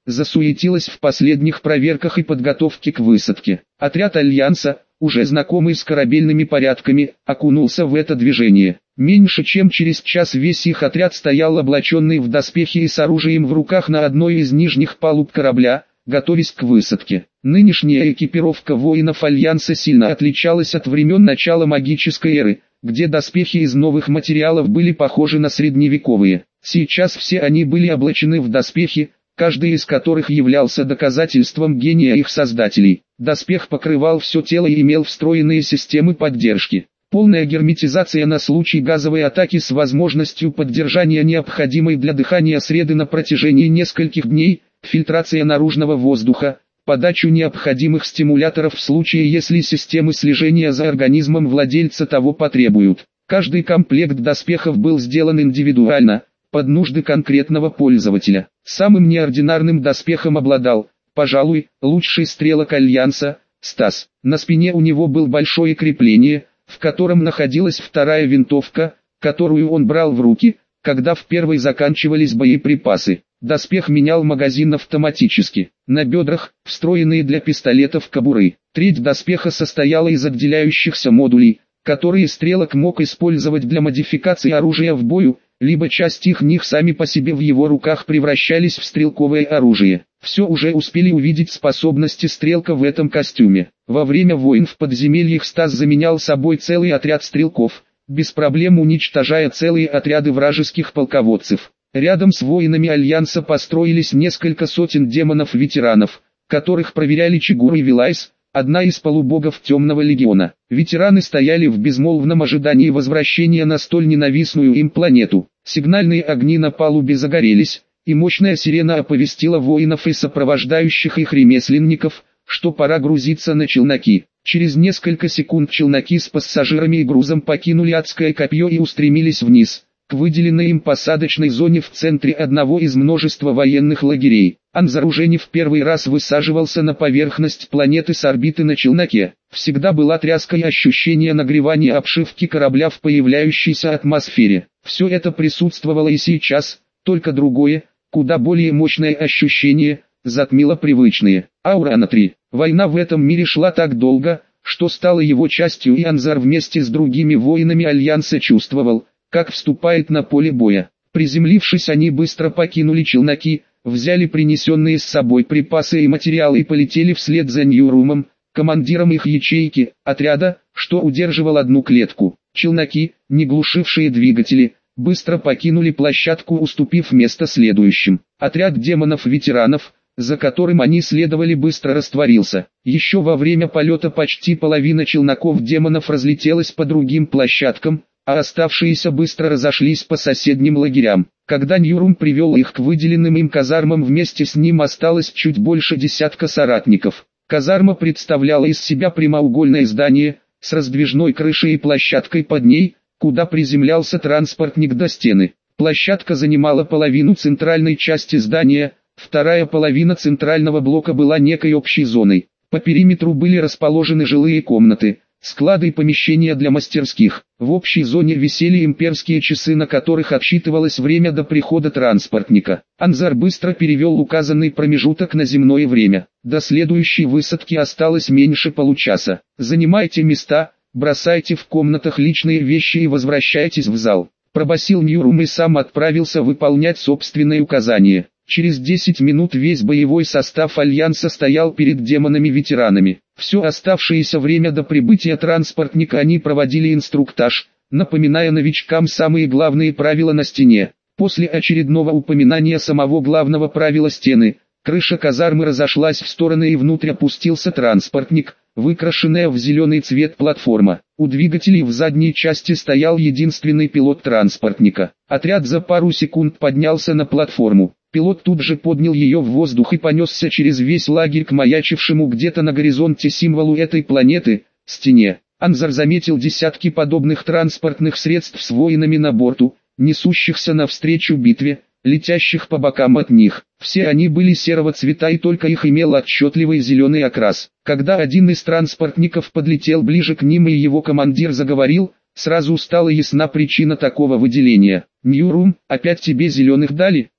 засуетилась в последних проверках и подготовке к высадке. Отряд Альянса, уже знакомый с корабельными порядками, окунулся в это движение. Меньше чем через час весь их отряд стоял облаченный в доспехи и с оружием в руках на одной из нижних палуб корабля, готовясь к высадке. Нынешняя экипировка воинов Альянса сильно отличалась от времен начала магической эры, где доспехи из новых материалов были похожи на средневековые. Сейчас все они были облачены в доспехи, каждый из которых являлся доказательством гения их создателей. Доспех покрывал все тело и имел встроенные системы поддержки. Полная герметизация на случай газовой атаки с возможностью поддержания необходимой для дыхания среды на протяжении нескольких дней, фильтрация наружного воздуха, подачу необходимых стимуляторов в случае, если системы слежения за организмом владельца того потребуют. Каждый комплект доспехов был сделан индивидуально, под нужды конкретного пользователя. Самым неординарным доспехом обладал, пожалуй, лучший стрелок Альянса, Стас. На спине у него было большое крепление, в котором находилась вторая винтовка, которую он брал в руки, когда в первой заканчивались боеприпасы. Доспех менял магазин автоматически. На бедрах, встроенные для пистолетов кобуры. Треть доспеха состояла из отделяющихся модулей, которые стрелок мог использовать для модификации оружия в бою, либо часть них сами по себе в его руках превращались в стрелковое оружие. Все уже успели увидеть способности стрелка в этом костюме. Во время войн в подземельях Стас заменял собой целый отряд стрелков, без проблем уничтожая целые отряды вражеских полководцев. Рядом с воинами Альянса построились несколько сотен демонов-ветеранов, которых проверяли Чигур и Вилайс, одна из полубогов Темного Легиона. Ветераны стояли в безмолвном ожидании возвращения на столь ненавистную им планету. Сигнальные огни на палубе загорелись, и мощная сирена оповестила воинов и сопровождающих их ремесленников, что пора грузиться на челноки. Через несколько секунд челноки с пассажирами и грузом покинули адское копье и устремились вниз, к выделенной им посадочной зоне в центре одного из множества военных лагерей. Анзар уже не в первый раз высаживался на поверхность планеты с орбиты на челноке. Всегда была тряска и ощущение нагревания обшивки корабля в появляющейся атмосфере. Все это присутствовало и сейчас, только другое, куда более мощное ощущение, затмило привычные. Аурана-3. Война в этом мире шла так долго, что стала его частью, и Анзар вместе с другими воинами Альянса чувствовал, как вступает на поле боя. Приземлившись, они быстро покинули челноки, взяли принесенные с собой припасы и материалы и полетели вслед за Ньюрумом, командиром их ячейки, отряда, что удерживал одну клетку. Челноки, не глушившие двигатели, быстро покинули площадку, уступив место следующим. Отряд демонов-ветеранов, за которым они следовали, быстро растворился. Еще во время полета почти половина челноков-демонов разлетелась по другим площадкам, а оставшиеся быстро разошлись по соседним лагерям. Когда Ньюрум привел их к выделенным им казармам, вместе с ним осталось чуть больше десятка соратников. Казарма представляла из себя прямоугольное здание, с раздвижной крышей и площадкой под ней, куда приземлялся транспортник до стены. Площадка занимала половину центральной части здания, вторая половина центрального блока была некой общей зоной. По периметру были расположены жилые комнаты, склады и помещения для мастерских. В общей зоне висели имперские часы, на которых отсчитывалось время до прихода транспортника. Анзар быстро перевел указанный промежуток на земное время. До следующей высадки осталось меньше получаса. Занимайте места, бросайте в комнатах личные вещи и возвращайтесь в зал. Пробасил Ньюрум и сам отправился выполнять собственные указания. Через 10 минут весь боевой состав Альянса стоял перед демонами-ветеранами. Все оставшееся время до прибытия транспортника они проводили инструктаж, напоминая новичкам самые главные правила на стене. После очередного упоминания самого главного правила стены, крыша казармы разошлась в стороны и внутрь опустился транспортник, выкрашенная в зеленый цвет платформа. У двигателей в задней части стоял единственный пилот транспортника. Отряд за пару секунд поднялся на платформу. Пилот тут же поднял ее в воздух и понесся через весь лагерь к маячившему где-то на горизонте символу этой планеты – стене. Анзар заметил десятки подобных транспортных средств с воинами на борту, несущихся навстречу битве, летящих по бокам от них. Все они были серого цвета, и только их имел отчетливый зеленый окрас. Когда один из транспортников подлетел ближе к ним и его командир заговорил, сразу стала ясна причина такого выделения. «Ньюрум, опять тебе зеленых дали?»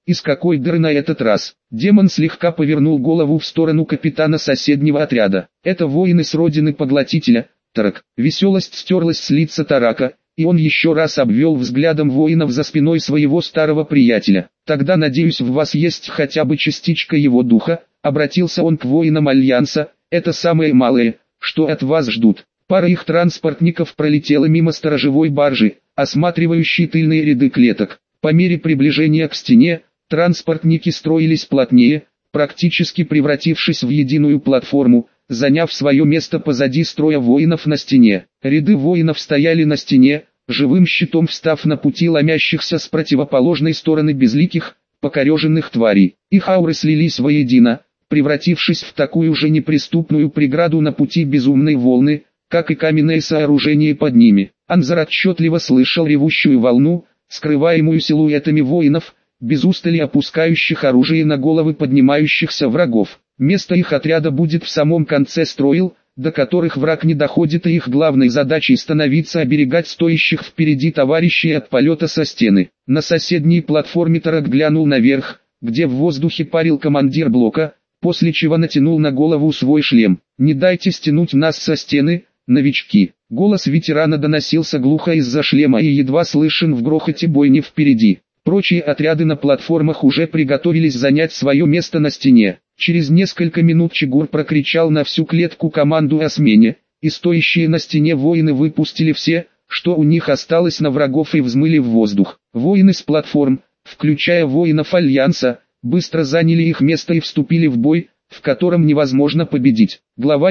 Из какой дыры на этот раз? Демон слегка повернул голову в сторону капитана соседнего отряда. Это воины с родины Поглотителя, Тарак. Веселость стерлась с лица Тарака, и он еще раз обвел взглядом воинов за спиной своего старого приятеля. «Тогда, надеюсь, в вас есть хотя бы частичка его духа», — обратился он к воинам Альянса, «это самое малое, что от вас ждут». Пара их транспортников пролетела мимо сторожевой баржи, осматривающей тыльные ряды клеток. По мере приближения к стене, транспортники строились плотнее, практически превратившись в единую платформу, заняв свое место позади строя воинов на стене. Ряды воинов стояли на стене, живым щитом встав на пути ломящихся с противоположной стороны безликих, покореженных тварей. Их ауры слились воедино, превратившись в такую же неприступную преграду на пути безумной волны, как и каменное сооружение под ними. Анзар отчетливо слышал ревущую волну, скрываемую силуэтами воинов, без устали опускающих оружие на головы поднимающихся врагов. Место их отряда будет в самом конце строил, до которых враг не доходит, и их главной задачей становится оберегать стоящих впереди товарищей от полета со стены. На соседней платформе Тарак глянул наверх, где в воздухе парил командир блока, после чего натянул на голову свой шлем. «Не дайте стянуть нас со стены, новички!» Голос ветерана доносился глухо из-за шлема и едва слышен в грохоте бойни впереди. Прочие отряды на платформах уже приготовились занять свое место на стене. Через несколько минут Чигур прокричал на всю клетку команду о смене, и стоящие на стене воины выпустили все, что у них осталось, на врагов, и взмыли в воздух. Воины с платформ, включая воинов Альянса, быстро заняли их место и вступили в бой, в котором невозможно победить. Глава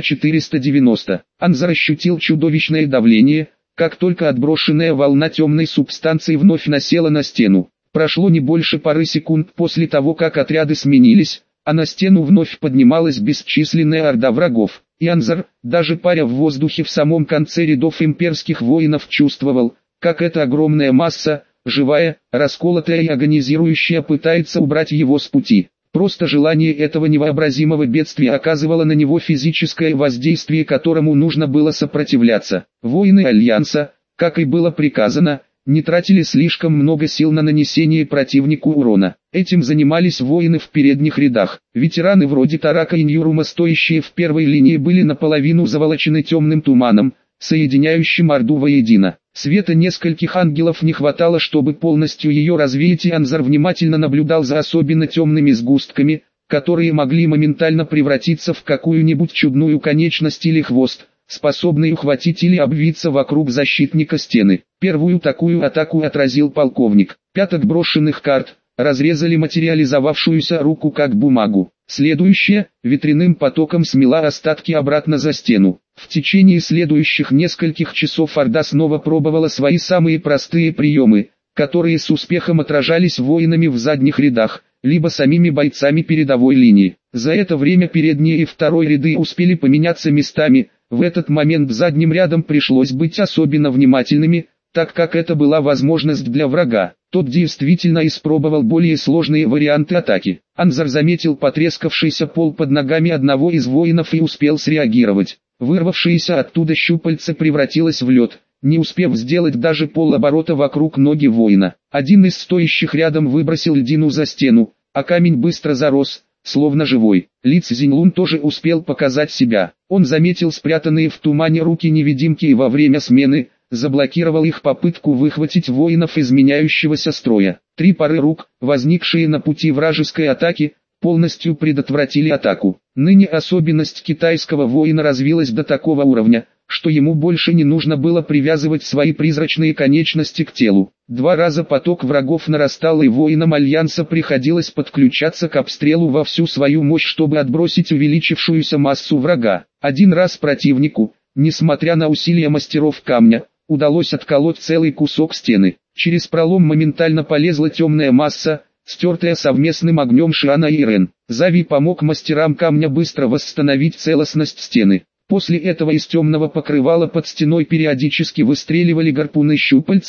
490. Анзар ощутил чудовищное давление, как только отброшенная волна темной субстанции вновь насела на стену. Прошло не больше пары секунд после того, как отряды сменились, а на стену вновь поднималась бесчисленная орда врагов. И Анзар, даже паря в воздухе в самом конце рядов имперских воинов, чувствовал, как эта огромная масса, живая, расколотая и агонизирующая, пытается убрать его с пути. Просто желание этого невообразимого бедствия оказывало на него физическое воздействие, которому нужно было сопротивляться. Воины Альянса, как и было приказано, не тратили слишком много сил на нанесение противнику урона. Этим занимались воины в передних рядах. Ветераны вроде Тарака и Ньюрума, стоящие в первой линии, были наполовину заволочены темным туманом, соединяющим орду воедино. Света нескольких ангелов не хватало, чтобы полностью ее развеять, и Анзар внимательно наблюдал за особенно темными сгустками, которые могли моментально превратиться в какую-нибудь чудную конечность или хвост, способный ухватить или обвиться вокруг защитника стены. Первую такую атаку отразил полковник. Пяток брошенных карт разрезали материализовавшуюся руку как бумагу. Следующая, ветряным потоком смела остатки обратно за стену. В течение следующих нескольких часов орда снова пробовала свои самые простые приемы, которые с успехом отражались воинами в задних рядах, либо самими бойцами передовой линии. За это время передние и второй ряды успели поменяться местами. В этот момент задним рядом пришлось быть особенно внимательными, так как это была возможность для врага. Тот действительно испробовал более сложные варианты атаки. Анзар заметил потрескавшийся пол под ногами одного из воинов и успел среагировать. Вырвавшееся оттуда щупальце превратилось в лед, не успев сделать даже полоборота вокруг ноги воина. Один из стоящих рядом выбросил льдину за стену, а камень быстро зарос, словно живой. Лиц Зиньлун тоже успел показать себя. Он заметил спрятанные в тумане руки невидимки и во время смены заблокировал их попытку выхватить воинов из меняющегося строя. Три пары рук, возникшие на пути вражеской атаки, полностью предотвратили атаку. Ныне особенность китайского воина развилась до такого уровня, что ему больше не нужно было привязывать свои призрачные конечности к телу. Два раза поток врагов нарастал, и воинам Альянса приходилось подключаться к обстрелу во всю свою мощь, чтобы отбросить увеличившуюся массу врага. Один раз противнику, несмотря на усилия мастеров камня, удалось отколоть целый кусок стены. Через пролом моментально полезла темная масса, стертая совместным огнем Шиана и Ирен. Зави помог мастерам камня быстро восстановить целостность стены. После этого из темного покрывала под стеной периодически выстреливали гарпуны щупальца,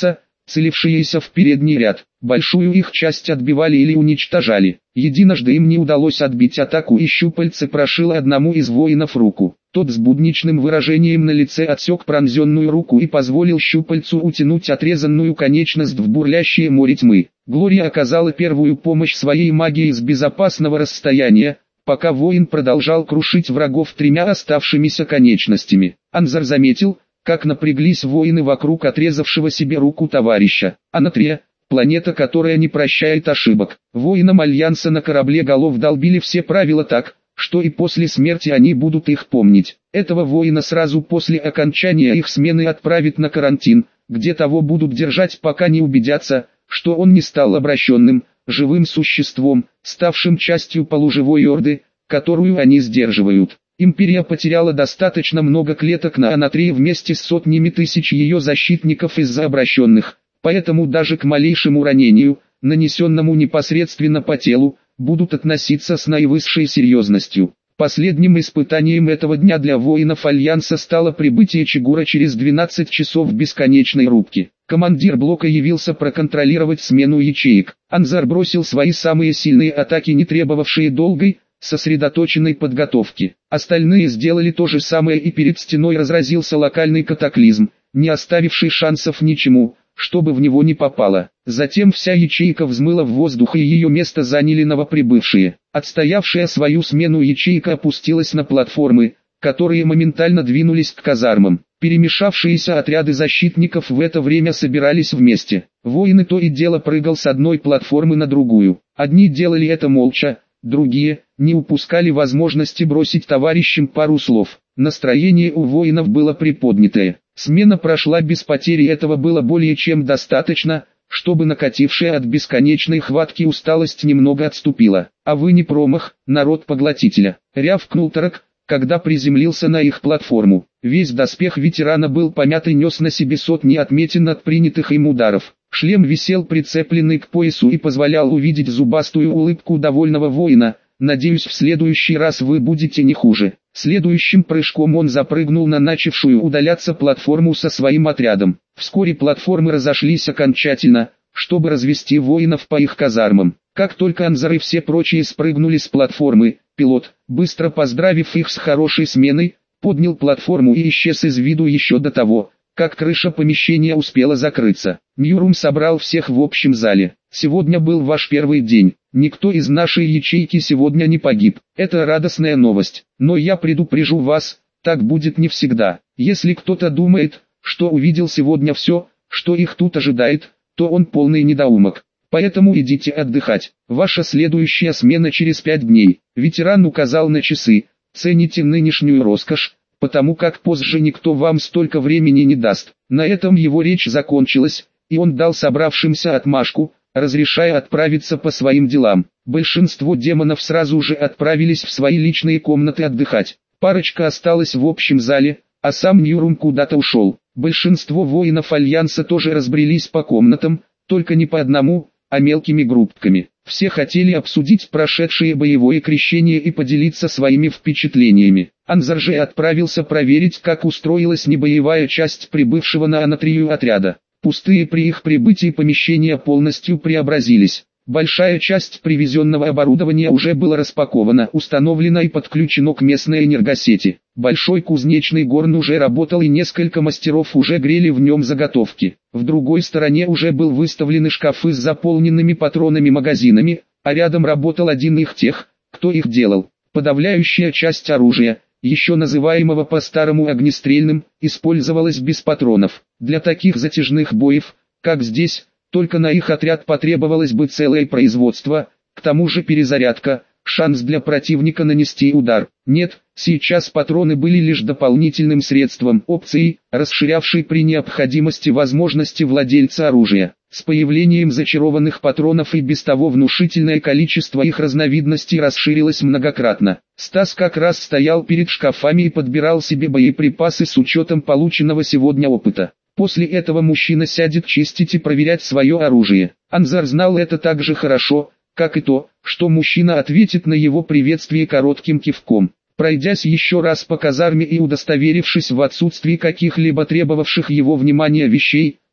целившиеся в передний ряд. Большую их часть отбивали или уничтожали. Единожды им не удалось отбить атаку, и щупальце прошило одному из воинов руку. Тот с будничным выражением на лице отсек пронзенную руку и позволил щупальцу утянуть отрезанную конечность в бурлящее море тьмы. Глория оказала первую помощь своей магией с безопасного расстояния, пока воин продолжал крушить врагов тремя оставшимися конечностями. Анзар заметил, как напряглись воины вокруг отрезавшего себе руку товарища. Анатрия — планета, которая не прощает ошибок. Воинам Альянса на корабле голов долбили все правила так, что и после смерти они будут их помнить. Этого воина сразу после окончания их смены отправят на карантин, где того будут держать, пока не убедятся, что он не стал обращенным, живым существом, ставшим частью полуживой орды, которую они сдерживают. Империя потеряла достаточно много клеток на Анатрии вместе с сотнями тысяч ее защитников из-за обращенных, поэтому даже к малейшему ранению, нанесенному непосредственно по телу, будут относиться с наивысшей серьезностью. Последним испытанием этого дня для воинов Альянса стало прибытие Чигура через 12 часов бесконечной рубки. Командир блока явился проконтролировать смену ячеек. Анзар бросил свои самые сильные атаки, не требовавшие долгой, сосредоточенной подготовки. Остальные сделали то же самое, и перед стеной разразился локальный катаклизм, не оставивший шансов ничему, чтобы в него не попало. Затем вся ячейка взмыла в воздух, и ее место заняли новоприбывшие. Отстоявшая свою смену ячейка опустилась на платформы, которые моментально двинулись к казармам. Перемешавшиеся отряды защитников в это время собирались вместе. Воины то и дело прыгал с одной платформы на другую. Одни делали это молча, другие не упускали возможности бросить товарищам пару слов. Настроение у воинов было приподнятое. Смена прошла без потерь, и этого было более чем достаточно, чтобы накатившая от бесконечной хватки усталость немного отступила. «А вы не промах, народ поглотителя», — рявкнул Тарак, когда приземлился на их платформу. Весь доспех ветерана был помят и нес на себе сотни отметин от принятых им ударов. Шлем висел прицепленный к поясу и позволял увидеть зубастую улыбку довольного воина. «Надеюсь, в следующий раз вы будете не хуже». Следующим прыжком он запрыгнул на начавшую удаляться платформу со своим отрядом. Вскоре платформы разошлись окончательно, чтобы развести воинов по их казармам. Как только Анзар и все прочие спрыгнули с платформы, пилот, быстро поздравив их с хорошей сменой, поднял платформу и исчез из виду еще до того, как крыша помещения успела закрыться. Мьюрум собрал всех в общем зале. «Сегодня был ваш первый день. Никто из нашей ячейки сегодня не погиб. Это радостная новость. Но я предупрежу вас, так будет не всегда. Если кто-то думает, что увидел сегодня все, что их тут ожидает, то он полный недоумок. Поэтому идите отдыхать. Ваша следующая смена через 5 дней». Ветеран указал на часы. «Цените нынешнюю роскошь, потому как позже никто вам столько времени не даст». На этом его речь закончилась, и он дал собравшимся отмашку, разрешая отправиться по своим делам. Большинство демонов сразу же отправились в свои личные комнаты отдыхать. Парочка осталась в общем зале, а сам Ньюрум куда-то ушел. Большинство воинов Альянса тоже разбрелись по комнатам, только не по одному, а мелкими группками. Все хотели обсудить прошедшее боевое крещение и поделиться своими впечатлениями. Анзар же отправился проверить, как устроилась небоевая часть прибывшего на Анатрию отряда. Пустые при их прибытии помещения полностью преобразились. Большая часть привезенного оборудования уже была распакована, установлена и подключена к местной энергосети. Большой кузнечный горн уже работал, и несколько мастеров уже грели в нем заготовки. В другой стороне уже был выставлены шкафы с заполненными патронами магазинами, а рядом работал один из тех, кто их делал. Подавляющая часть оружия, еще называемого по-старому огнестрельным, использовалась без патронов. Для таких затяжных боев, как здесь, только на их отряд потребовалось бы целое производство, к тому же перезарядка, шанс для противника нанести удар. Нет, сейчас патроны были лишь дополнительным средством, опцией, расширявшей при необходимости возможности владельца оружия. С появлением зачарованных патронов и без того внушительное количество их разновидностей расширилось многократно. Стас как раз стоял перед шкафами и подбирал себе боеприпасы с учетом полученного сегодня опыта. После этого мужчина сядет чистить и проверять свое оружие. Анзар знал это так же хорошо, как и то, что мужчина ответит на его приветствие коротким кивком. Пройдясь еще раз по казарме и удостоверившись в отсутствии каких-либо требовавших его внимания вещей,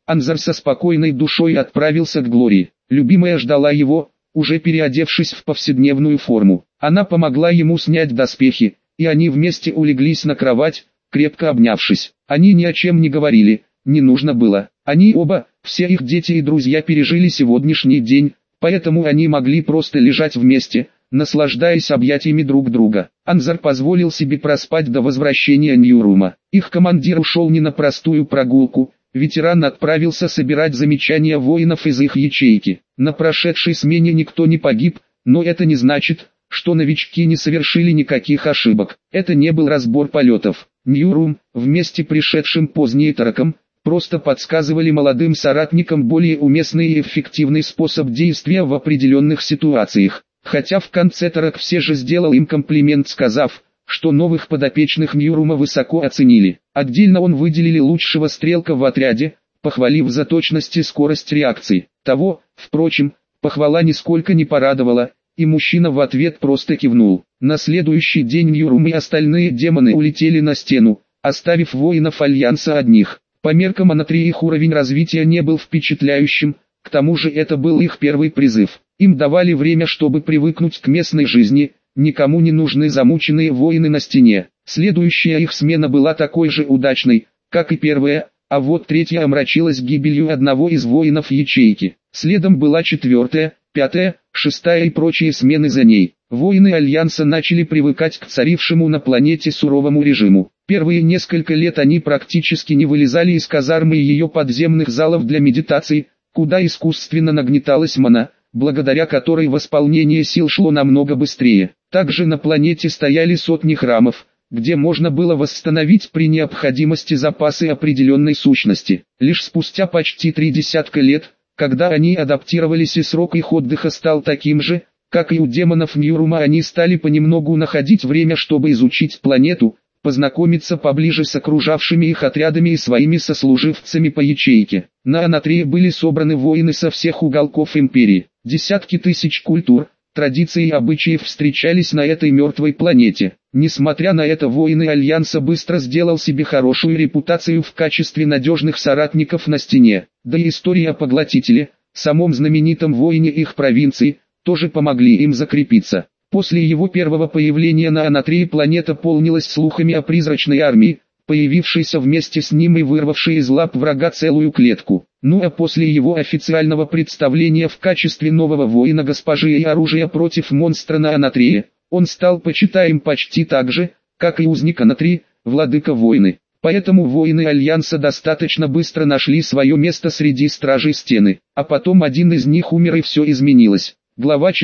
Анзар со спокойной душой отправился к Глории. Любимая ждала его, уже переодевшись в повседневную форму. Она помогла ему снять доспехи, и они вместе улеглись на кровать, крепко обнявшись. Они ни о чем не говорили, не нужно было. Они оба, все их дети и друзья пережили сегодняшний день, поэтому они могли просто лежать вместе, наслаждаясь объятиями друг друга. Анзар позволил себе проспать до возвращения Ньюрума. Их командир ушел не на простую прогулку, ветеран отправился собирать замечания воинов из их ячейки. На прошедшей смене никто не погиб, но это не значит, что новички не совершили никаких ошибок. Это не был разбор полетов. Ньюрум, вместе пришедшим позднее Тараком, просто подсказывали молодым соратникам более уместный и эффективный способ действия в определенных ситуациях. Хотя в конце Тарак все же сделал им комплимент, сказав, что новых подопечных Ньюрума высоко оценили. Отдельно он выделили лучшего стрелка в отряде, похвалив за точность и скорость реакции. Того, впрочем, похвала нисколько не порадовала, и мужчина в ответ просто кивнул. На следующий день Ньюрум и остальные демоны улетели на стену, оставив воинов Альянса одних. По меркам Анатри их уровень развития не был впечатляющим, к тому же это был их первый призыв. Им давали время, чтобы привыкнуть к местной жизни, никому не нужны замученные воины на стене. Следующая их смена была такой же удачной, как и первая, а вот третья омрачилась гибелью одного из воинов ячейки. Следом была четвертая, пятая, шестая и прочие смены за ней. Воины Альянса начали привыкать к царившему на планете суровому режиму. Первые несколько лет они практически не вылезали из казармы и ее подземных залов для медитации, куда искусственно нагнеталась мана, благодаря которой восполнение сил шло намного быстрее. Также на планете стояли сотни храмов, где можно было восстановить при необходимости запасы определенной сущности. Лишь спустя почти 3 десятка лет, когда они адаптировались и срок их отдыха стал таким же, как и у демонов Ньюрума, они стали понемногу находить время, чтобы изучить планету, познакомиться поближе с окружавшими их отрядами и своими сослуживцами по ячейке. На Анатрии были собраны воины со всех уголков империи. Десятки тысяч культур, традиций и обычаев встречались на этой мертвой планете. Несмотря на это, воины Альянса быстро сделал себе хорошую репутацию в качестве надежных соратников на стене. Да и история о Поглотителе, самом знаменитом воине их провинции, тоже помогли им закрепиться. После его первого появления на Анатрии планета полнилась слухами о призрачной армии, появившейся вместе с ним и вырвавшей из лап врага целую клетку. Ну а после его официального представления в качестве нового воина госпожи и оружия против монстра на Анатрии, он стал почитаем почти так же, как и узник Анатрии, владыка войны. Поэтому воины Альянса достаточно быстро нашли свое место среди стражей стены. А потом один из них умер и все изменилось. Глава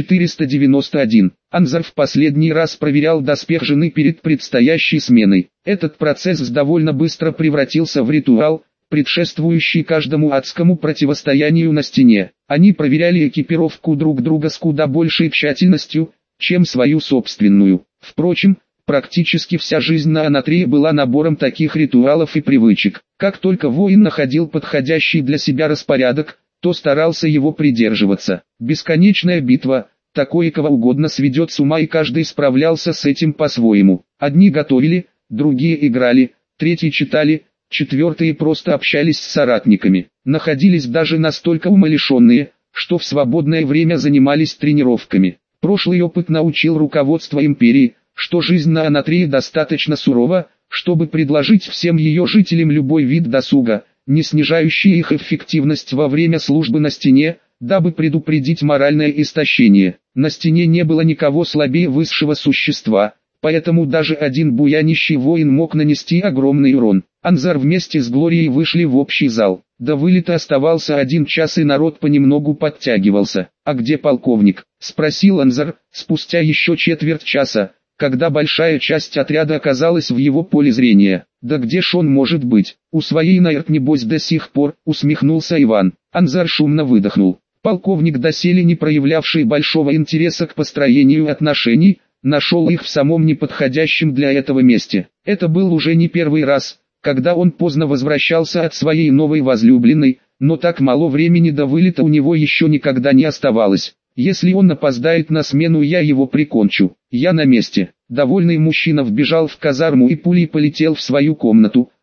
491. Анзар в последний раз проверял доспех жены перед предстоящей сменой. Этот процесс довольно быстро превратился в ритуал, предшествующий каждому адскому противостоянию на стене. Они проверяли экипировку друг друга с куда большей тщательностью, чем свою собственную. Впрочем, практически вся жизнь на Анатрии была набором таких ритуалов и привычек. Как только воин находил подходящий для себя распорядок, то старался его придерживаться. Бесконечная битва, такое кого угодно сведет с ума, и каждый справлялся с этим по-своему. Одни готовили, другие играли, третьи читали, четвертые просто общались с соратниками. Находились даже настолько умалишенные, что в свободное время занимались тренировками. Прошлый опыт научил руководство империи, что жизнь на Анатрии достаточно сурова, чтобы предложить всем ее жителям любой вид досуга, не снижающий их эффективность во время службы на стене, дабы предупредить моральное истощение. На стене не было никого слабее высшего существа, поэтому даже один буянищий воин мог нанести огромный урон. Анзар вместе с Глорией вышли в общий зал. До вылета оставался 1 час, и народ понемногу подтягивался. «А где полковник?» — спросил Анзар, спустя еще четверть часа, когда большая часть отряда оказалась в его поле зрения. «Да где ж он может быть? У своей Найрт небось до сих пор», — усмехнулся Иван. Анзар шумно выдохнул. Полковник, доселе не проявлявший большого интереса к построению отношений, нашел их в самом неподходящем для этого месте. Это был уже не первый раз, когда он поздно возвращался от своей новой возлюбленной, но так мало времени до вылета у него еще никогда не оставалось. «Если он опоздает на смену, я его прикончу. Я на месте». Довольный мужчина вбежал в казарму и пулей полетел в свою комнату,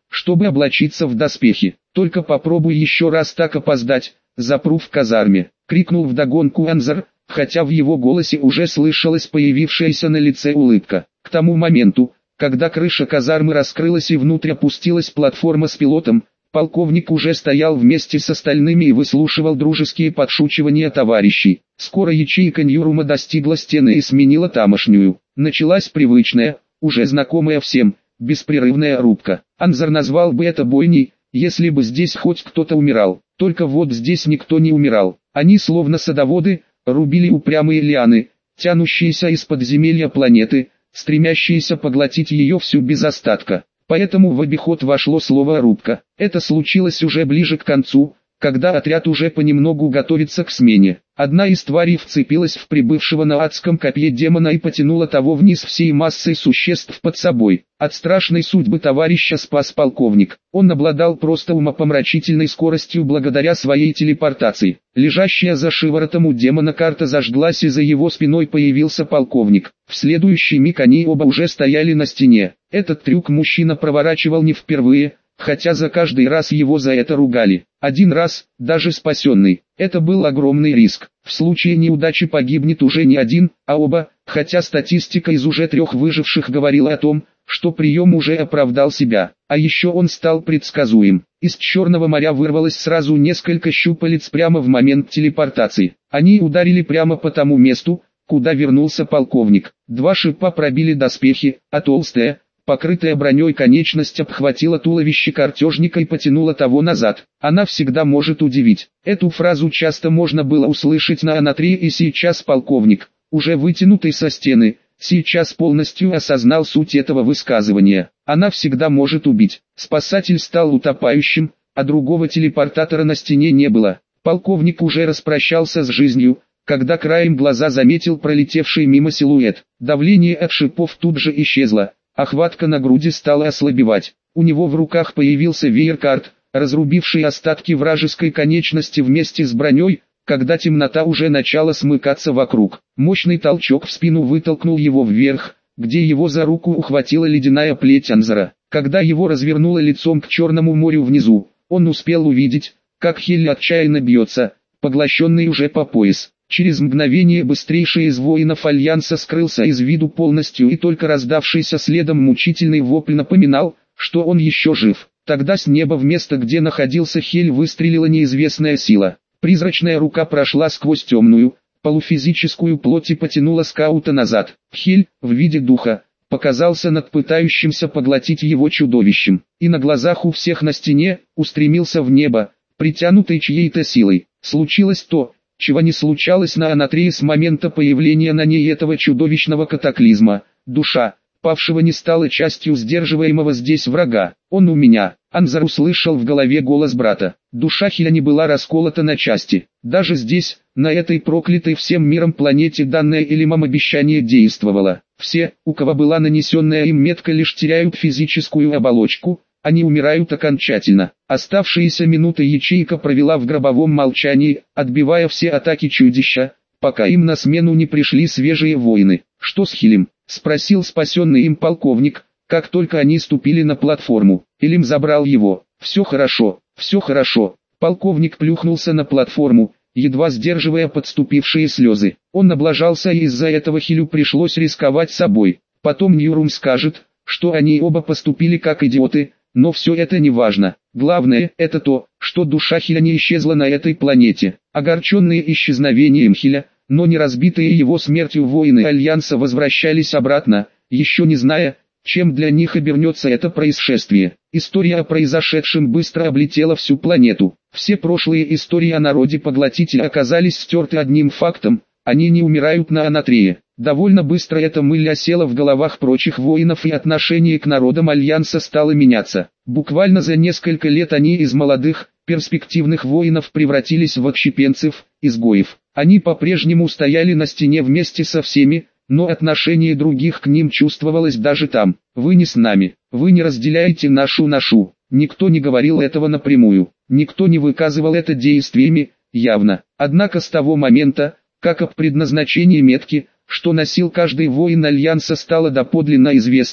чтобы облачиться в доспехи. Только попробуй еще раз так опоздать, запру в казарме, крикнул вдогонку Анзар, хотя в его голосе уже слышалась появившаяся на лице улыбка. К тому моменту, когда крыша казармы раскрылась и внутрь опустилась платформа с пилотом, полковник уже стоял вместе с остальными и выслушивал дружеские подшучивания товарищей. Скоро ячейка Ньюрума достигла стены и сменила тамошнюю. Началась привычная, уже знакомая всем, беспрерывная рубка. Анзар назвал бы это бойней, если бы здесь хоть кто-то умирал. Только вот здесь никто не умирал. Они словно садоводы, рубили упрямые лианы, тянущиеся из подземелья планеты, стремящиеся поглотить ее всю без остатка. Поэтому в обиход вошло слово «рубка». Это случилось уже ближе к концу, когда отряд уже понемногу готовится к смене. Одна из тварей вцепилась в прибывшего на адском копье демона и потянула того вниз всей массой существ под собой. От страшной судьбы товарища спас полковник. Он обладал просто умопомрачительной скоростью благодаря своей телепортации. Лежащая за шиворотом у демона карта зажглась, и за его спиной появился полковник. В следующий миг они оба уже стояли на стене. Этот трюк мужчина проворачивал не впервые, хотя за каждый раз его за это ругали. Один раз, даже спасенный, это был огромный риск. В случае неудачи погибнет уже не один, а оба, хотя статистика из уже 3 выживших говорила о том, что прием уже оправдал себя. А еще он стал предсказуем. Из Черного моря вырвалось сразу несколько щупалец прямо в момент телепортации. Они ударили прямо по тому месту, куда вернулся полковник. 2 шипа пробили доспехи, а толстая, покрытая броней конечность обхватила туловище картежника и потянула того назад. Она всегда может удивить. Эту фразу часто можно было услышать на Анатрии, и сейчас полковник, уже вытянутый со стены, сейчас полностью осознал суть этого высказывания. Она всегда может убить. Спасатель стал утопающим, а другого телепортатора на стене не было. Полковник уже распрощался с жизнью, когда краем глаза заметил пролетевший мимо силуэт. Давление от шипов тут же исчезло. Охватка на груди стала ослабевать. У него в руках появился веер карт, разрубивший остатки вражеской конечности вместе с броней, когда темнота уже начала смыкаться вокруг. Мощный толчок в спину вытолкнул его вверх, где его за руку ухватила ледяная плеть Анзара. Когда его развернуло лицом к Черному морю внизу, он успел увидеть, как Хель отчаянно бьется, поглощенный уже по пояс. Через мгновение быстрейший из воинов Альянса скрылся из виду полностью, и только раздавшийся следом мучительный вопль напоминал, что он еще жив. Тогда с неба в место, где находился Хель, выстрелила неизвестная сила. Призрачная рука прошла сквозь темную, полуфизическую плоть и потянула скаута назад. Хель, в виде духа, показался над пытающимся поглотить его чудовищем, и на глазах у всех на стене устремился в небо, притянутый чьей-то силой. Случилось то, чего не случалось на Анатрии с момента появления на ней этого чудовищного катаклизма. Душа павшего не стала частью сдерживаемого здесь врага. «Он у меня», — Анзар услышал в голове голос брата. Душа Хеля не была расколота на части. Даже здесь, на этой проклятой всем миром планете, данное Элимом обещание действовало. Все, у кого была нанесенная им метка, лишь теряют физическую оболочку, они умирают окончательно. Оставшиеся минуты ячейка провела в гробовом молчании, отбивая все атаки чудища, пока им на смену не пришли свежие воины. «Что с Хелем?» — спросил спасенный им полковник, как только они ступили на платформу. Элим забрал его. «Все хорошо, все хорошо». Полковник плюхнулся на платформу, едва сдерживая подступившие слезы. Он облажался, и из-за этого Хелю пришлось рисковать собой. Потом Ньюрум скажет, что они оба поступили как идиоты, но все это не важно. Главное, это то, что душа Хеля не исчезла на этой планете. Огорченные исчезновением Хеля, но не разбитые его смертью воины Альянса возвращались обратно, еще не зная, чем для них обернется это происшествие. История о произошедшем быстро облетела всю планету. Все прошлые истории о народе-поглотителе оказались стерты одним фактом: они не умирают на Анатрии. Довольно быстро эта мысль осела в головах прочих воинов, и отношение к народам Альянса стало меняться. Буквально за несколько лет они из молодых, перспективных воинов превратились в отщепенцев, изгоев. Они по-прежнему стояли на стене вместе со всеми, но отношение других к ним чувствовалось даже там. «Вы не с нами, вы не разделяете нашу ношу». Никто не говорил этого напрямую, никто не выказывал это действиями, явно. Однако с того момента, как об предназначении метки, что носил каждый воин Альянса, стало доподлинно известно,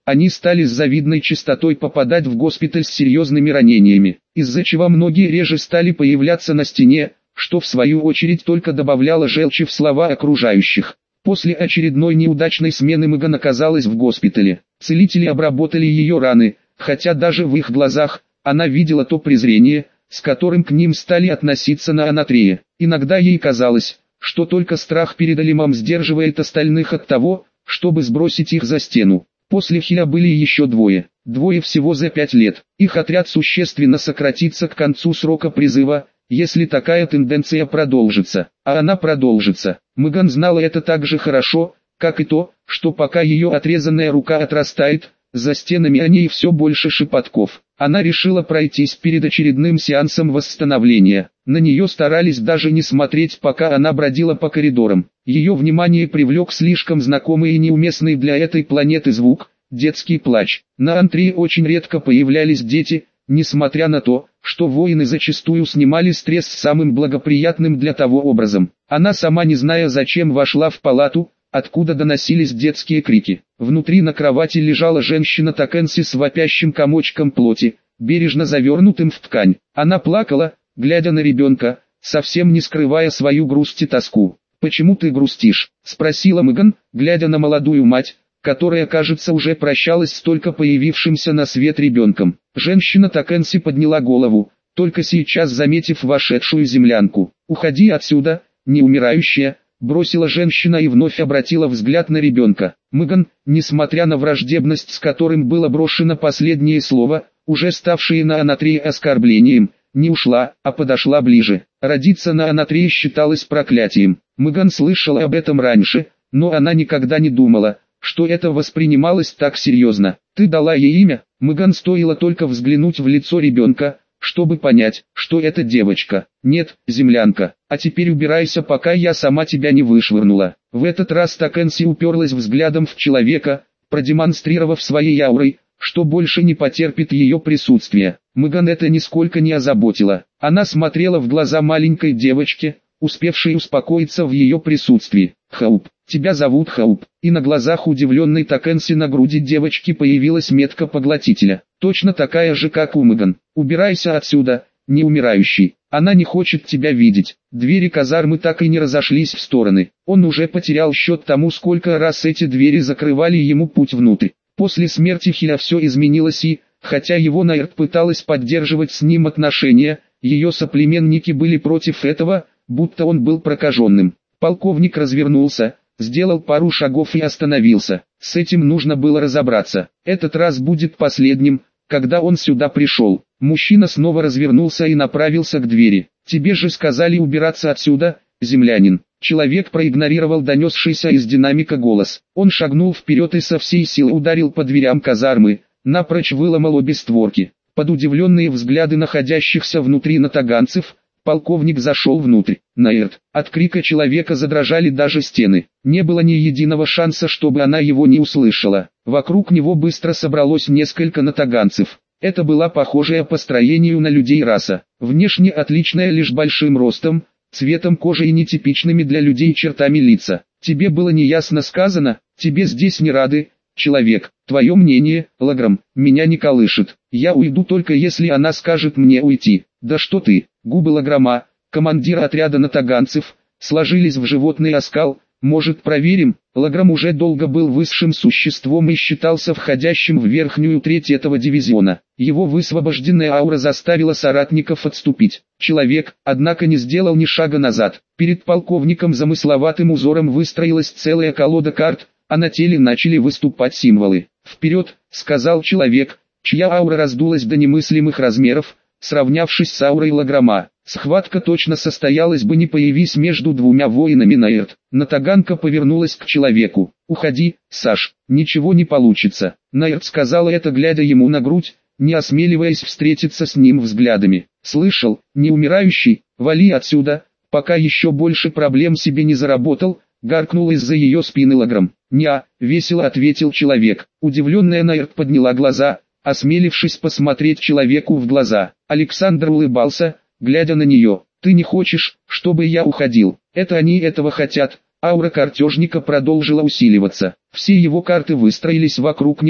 они стали с завидной частотой попадать в госпиталь с серьезными ранениями, из-за чего многие реже стали появляться на стене, что в свою очередь только добавляло желчи в слова окружающих. После очередной неудачной смены Меган оказалась в госпитале. Целители обработали ее раны, хотя даже в их глазах она видела то презрение, с которым к ним стали относиться на Анатрее. Иногда ей казалось, что только страх перед Алимом сдерживает остальных от того, чтобы сбросить их за стену. После Хиля были еще двое всего за 5 лет. Их отряд существенно сократится к концу срока призыва, если такая тенденция продолжится. А она продолжится. Меган знала это так же хорошо, как и то, что пока ее отрезанная рука отрастает, за стенами о ней все больше шепотков. Она решила пройтись перед очередным сеансом восстановления. На нее старались даже не смотреть, пока она бродила по коридорам. Ее внимание привлек слишком знакомый и неуместный для этой планеты звук – детский плач. На Антрее очень редко появлялись дети, несмотря на то, что воины зачастую снимали стресс самым благоприятным для того образом. Она сама, не зная зачем, вошла в палату, откуда доносились детские крики. Внутри на кровати лежала женщина Такенси с вопящим комочком плоти, бережно завернутым в ткань. Она плакала, глядя на ребенка, совсем не скрывая свою грусть и тоску. «Почему ты грустишь?» – спросила Меган, глядя на молодую мать, которая, кажется, уже прощалась с только появившимся на свет ребенком. Женщина Такенси подняла голову, только сейчас заметив вошедшую землянку. «Уходи отсюда, неумирающая», — бросила женщина и вновь обратила взгляд на ребенка. Меган, несмотря на враждебность, с которым было брошено последнее слово, уже ставшее на Анатрее оскорблением, не ушла, а подошла ближе. Родиться на Анатрее считалось проклятием. Меган слышала об этом раньше, но она никогда не думала, что это воспринималось так серьезно. «Ты дала ей имя?» Меган стоило только взглянуть в лицо ребенка, чтобы понять, что это девочка. «Нет, землянка, а теперь убирайся, пока я сама тебя не вышвырнула». В этот раз Такенси уперлась взглядом в человека, продемонстрировав своей аурой, что больше не потерпит ее присутствие. Меган это нисколько не озаботило. Она смотрела в глаза маленькой девочке, успевшей успокоиться в ее присутствии. «Хауп, тебя зовут Хауп». И на глазах удивленной Такенси на груди девочки появилась метка поглотителя, точно такая же, как у Меган. «Убирайся отсюда, неумирающий, она не хочет тебя видеть». Двери казармы так и не разошлись в стороны. Он уже потерял счет тому, сколько раз эти двери закрывали ему путь внутрь. После смерти Хиля все изменилось и, хотя его Найрт пыталась поддерживать с ним отношения, ее соплеменники были против этого, будто он был прокаженным. Полковник развернулся, сделал пару шагов и остановился. С этим нужно было разобраться. Этот раз будет последним, когда он сюда пришел. Мужчина снова развернулся и направился к двери. «Тебе же сказали убираться отсюда, землянин». Человек проигнорировал донесшийся из динамика голос. Он шагнул вперед и со всей силы ударил по дверям казармы, напрочь выломал обе створки. Под удивленные взгляды находящихся внутри натаганцев, полковник зашел внутрь. Найрт. От крика человека задрожали даже стены. Не было ни единого шанса, чтобы она его не услышала. Вокруг него быстро собралось несколько натаганцев. Это была похожая по строению на людей раса, внешне отличная лишь большим ростом, цветом кожи и нетипичными для людей чертами лица. «Тебе было неясно сказано, тебе здесь не рады, человек. Твое мнение, Лаграм, меня не колышет. Я уйду только если она скажет мне уйти». «Да что ты!» Губы Лаграма, командира отряда натаганцев, сложились в животный оскал. «Может, проверим?» Лаграм уже долго был высшим существом и считался входящим в верхнюю треть этого дивизиона. Его высвобожденная аура заставила соратников отступить. Человек, однако, не сделал ни шага назад. Перед полковником замысловатым узором выстроилась целая колода карт, а на теле начали выступать символы. «Вперед!» — сказал человек, чья аура раздулась до немыслимых размеров, сравнявшись с аурой Лаграма. Схватка точно состоялась бы, не появись между двумя воинами Найрт. Натаганка повернулась к человеку. «Уходи, Саш, ничего не получится». Найрт сказала это, глядя ему на грудь, не осмеливаясь встретиться с ним взглядами. «Слышал, неумирающий, вали отсюда, пока еще больше проблем себе не заработал», гаркнул из-за ее спины Лаграм. «Неа», весело ответил человек. Удивленная Найрт подняла глаза, осмелившись посмотреть человеку в глаза. Александр улыбался, глядя на нее. «Ты не хочешь, чтобы я уходил? Это они этого хотят». Аура картежника продолжила усиливаться. Все его карты выстроились вокруг него,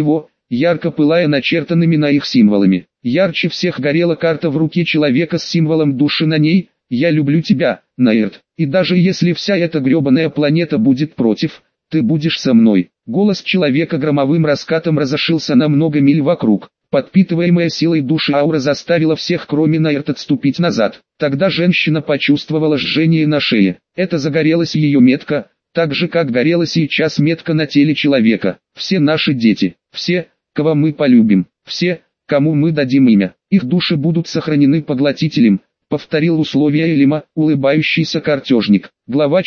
ярко пылая начертанными на их символами. Ярче всех горела карта в руке человека с символом души на ней: «Я люблю тебя, Наэрт, и даже если вся эта гребаная планета будет против, ты будешь со мной». Голос человека громовым раскатом разошелся на много миль вокруг. Подпитываемая силой души аура заставила всех, кроме Наэрт, отступить назад. Тогда женщина почувствовала жжение на шее. Это загорелась ее метка, так же как горела сейчас метка на теле человека. Все наши дети, все, кого мы полюбим, все, кому мы дадим имя, их души будут сохранены поглотителем, повторил условия Элима, улыбающийся картежник. Глава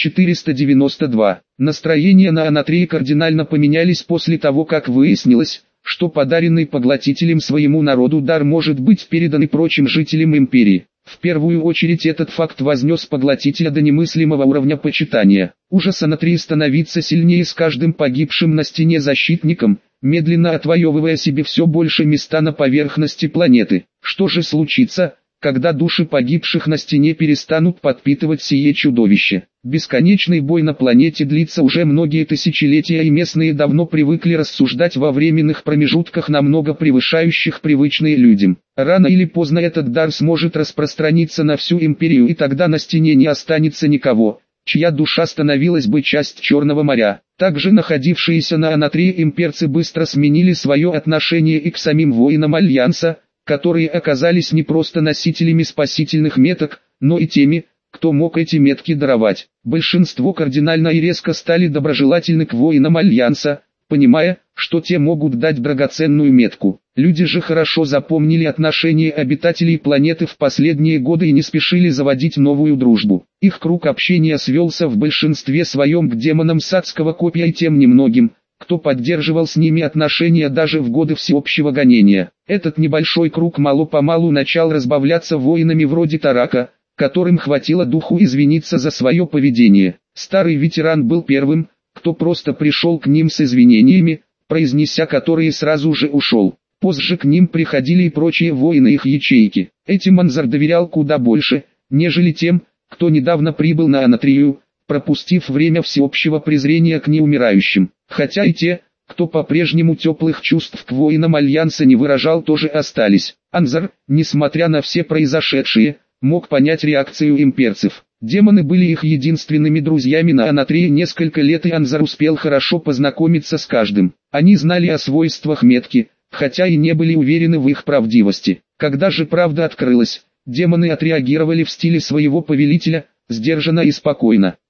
492. Настроения на Анатрее кардинально поменялись после того, как выяснилось, что подаренный поглотителем своему народу дар может быть передан и прочим жителям империи. В первую очередь этот факт вознес поглотителя до немыслимого уровня почитания. Ужас Анатрии становиться сильнее с каждым погибшим на стене защитником, медленно отвоевывая себе все больше места на поверхности планеты. Что же случится, когда души погибших на стене перестанут подпитывать сие чудовище? Бесконечный бой на планете длится уже многие тысячелетия, и местные давно привыкли рассуждать во временных промежутках, намного превышающих привычные людям. Рано или поздно этот дар сможет распространиться на всю империю, и тогда на стене не останется никого, чья душа становилась бы часть Черного моря. Также находившиеся на Анатрее имперцы быстро сменили свое отношение и к самим воинам Альянса, которые оказались не просто носителями спасительных меток, но и теми, кто мог эти метки даровать. Большинство кардинально и резко стали доброжелательны к воинам Альянса, понимая, что те могут дать драгоценную метку. Люди же хорошо запомнили отношения обитателей планеты в последние годы и не спешили заводить новую дружбу. Их круг общения свелся в большинстве своем к демонам Садского копья и тем немногим, кто поддерживал с ними отношения даже в годы всеобщего гонения. Этот небольшой круг мало-помалу начал разбавляться воинами вроде Тарака, которым хватило духу извиниться за свое поведение. Старый ветеран был первым, кто просто пришел к ним с извинениями, произнеся которые сразу же ушел. Позже к ним приходили и прочие воины их ячейки. Этим Анзар доверял куда больше, нежели тем, кто недавно прибыл на Анатрию, пропустив время всеобщего презрения к неумирающим. Хотя и те, кто по-прежнему теплых чувств к воинам Альянса не выражал, тоже остались. Анзар, несмотря на все произошедшее, мог понять реакцию имперцев. Демоны были их единственными друзьями на Анатрее несколько лет, и Анзар успел хорошо познакомиться с каждым. Они знали о свойствах метки, хотя и не были уверены в их правдивости. Когда же правда открылась, демоны отреагировали в стиле своего повелителя, сдержанно и спокойно.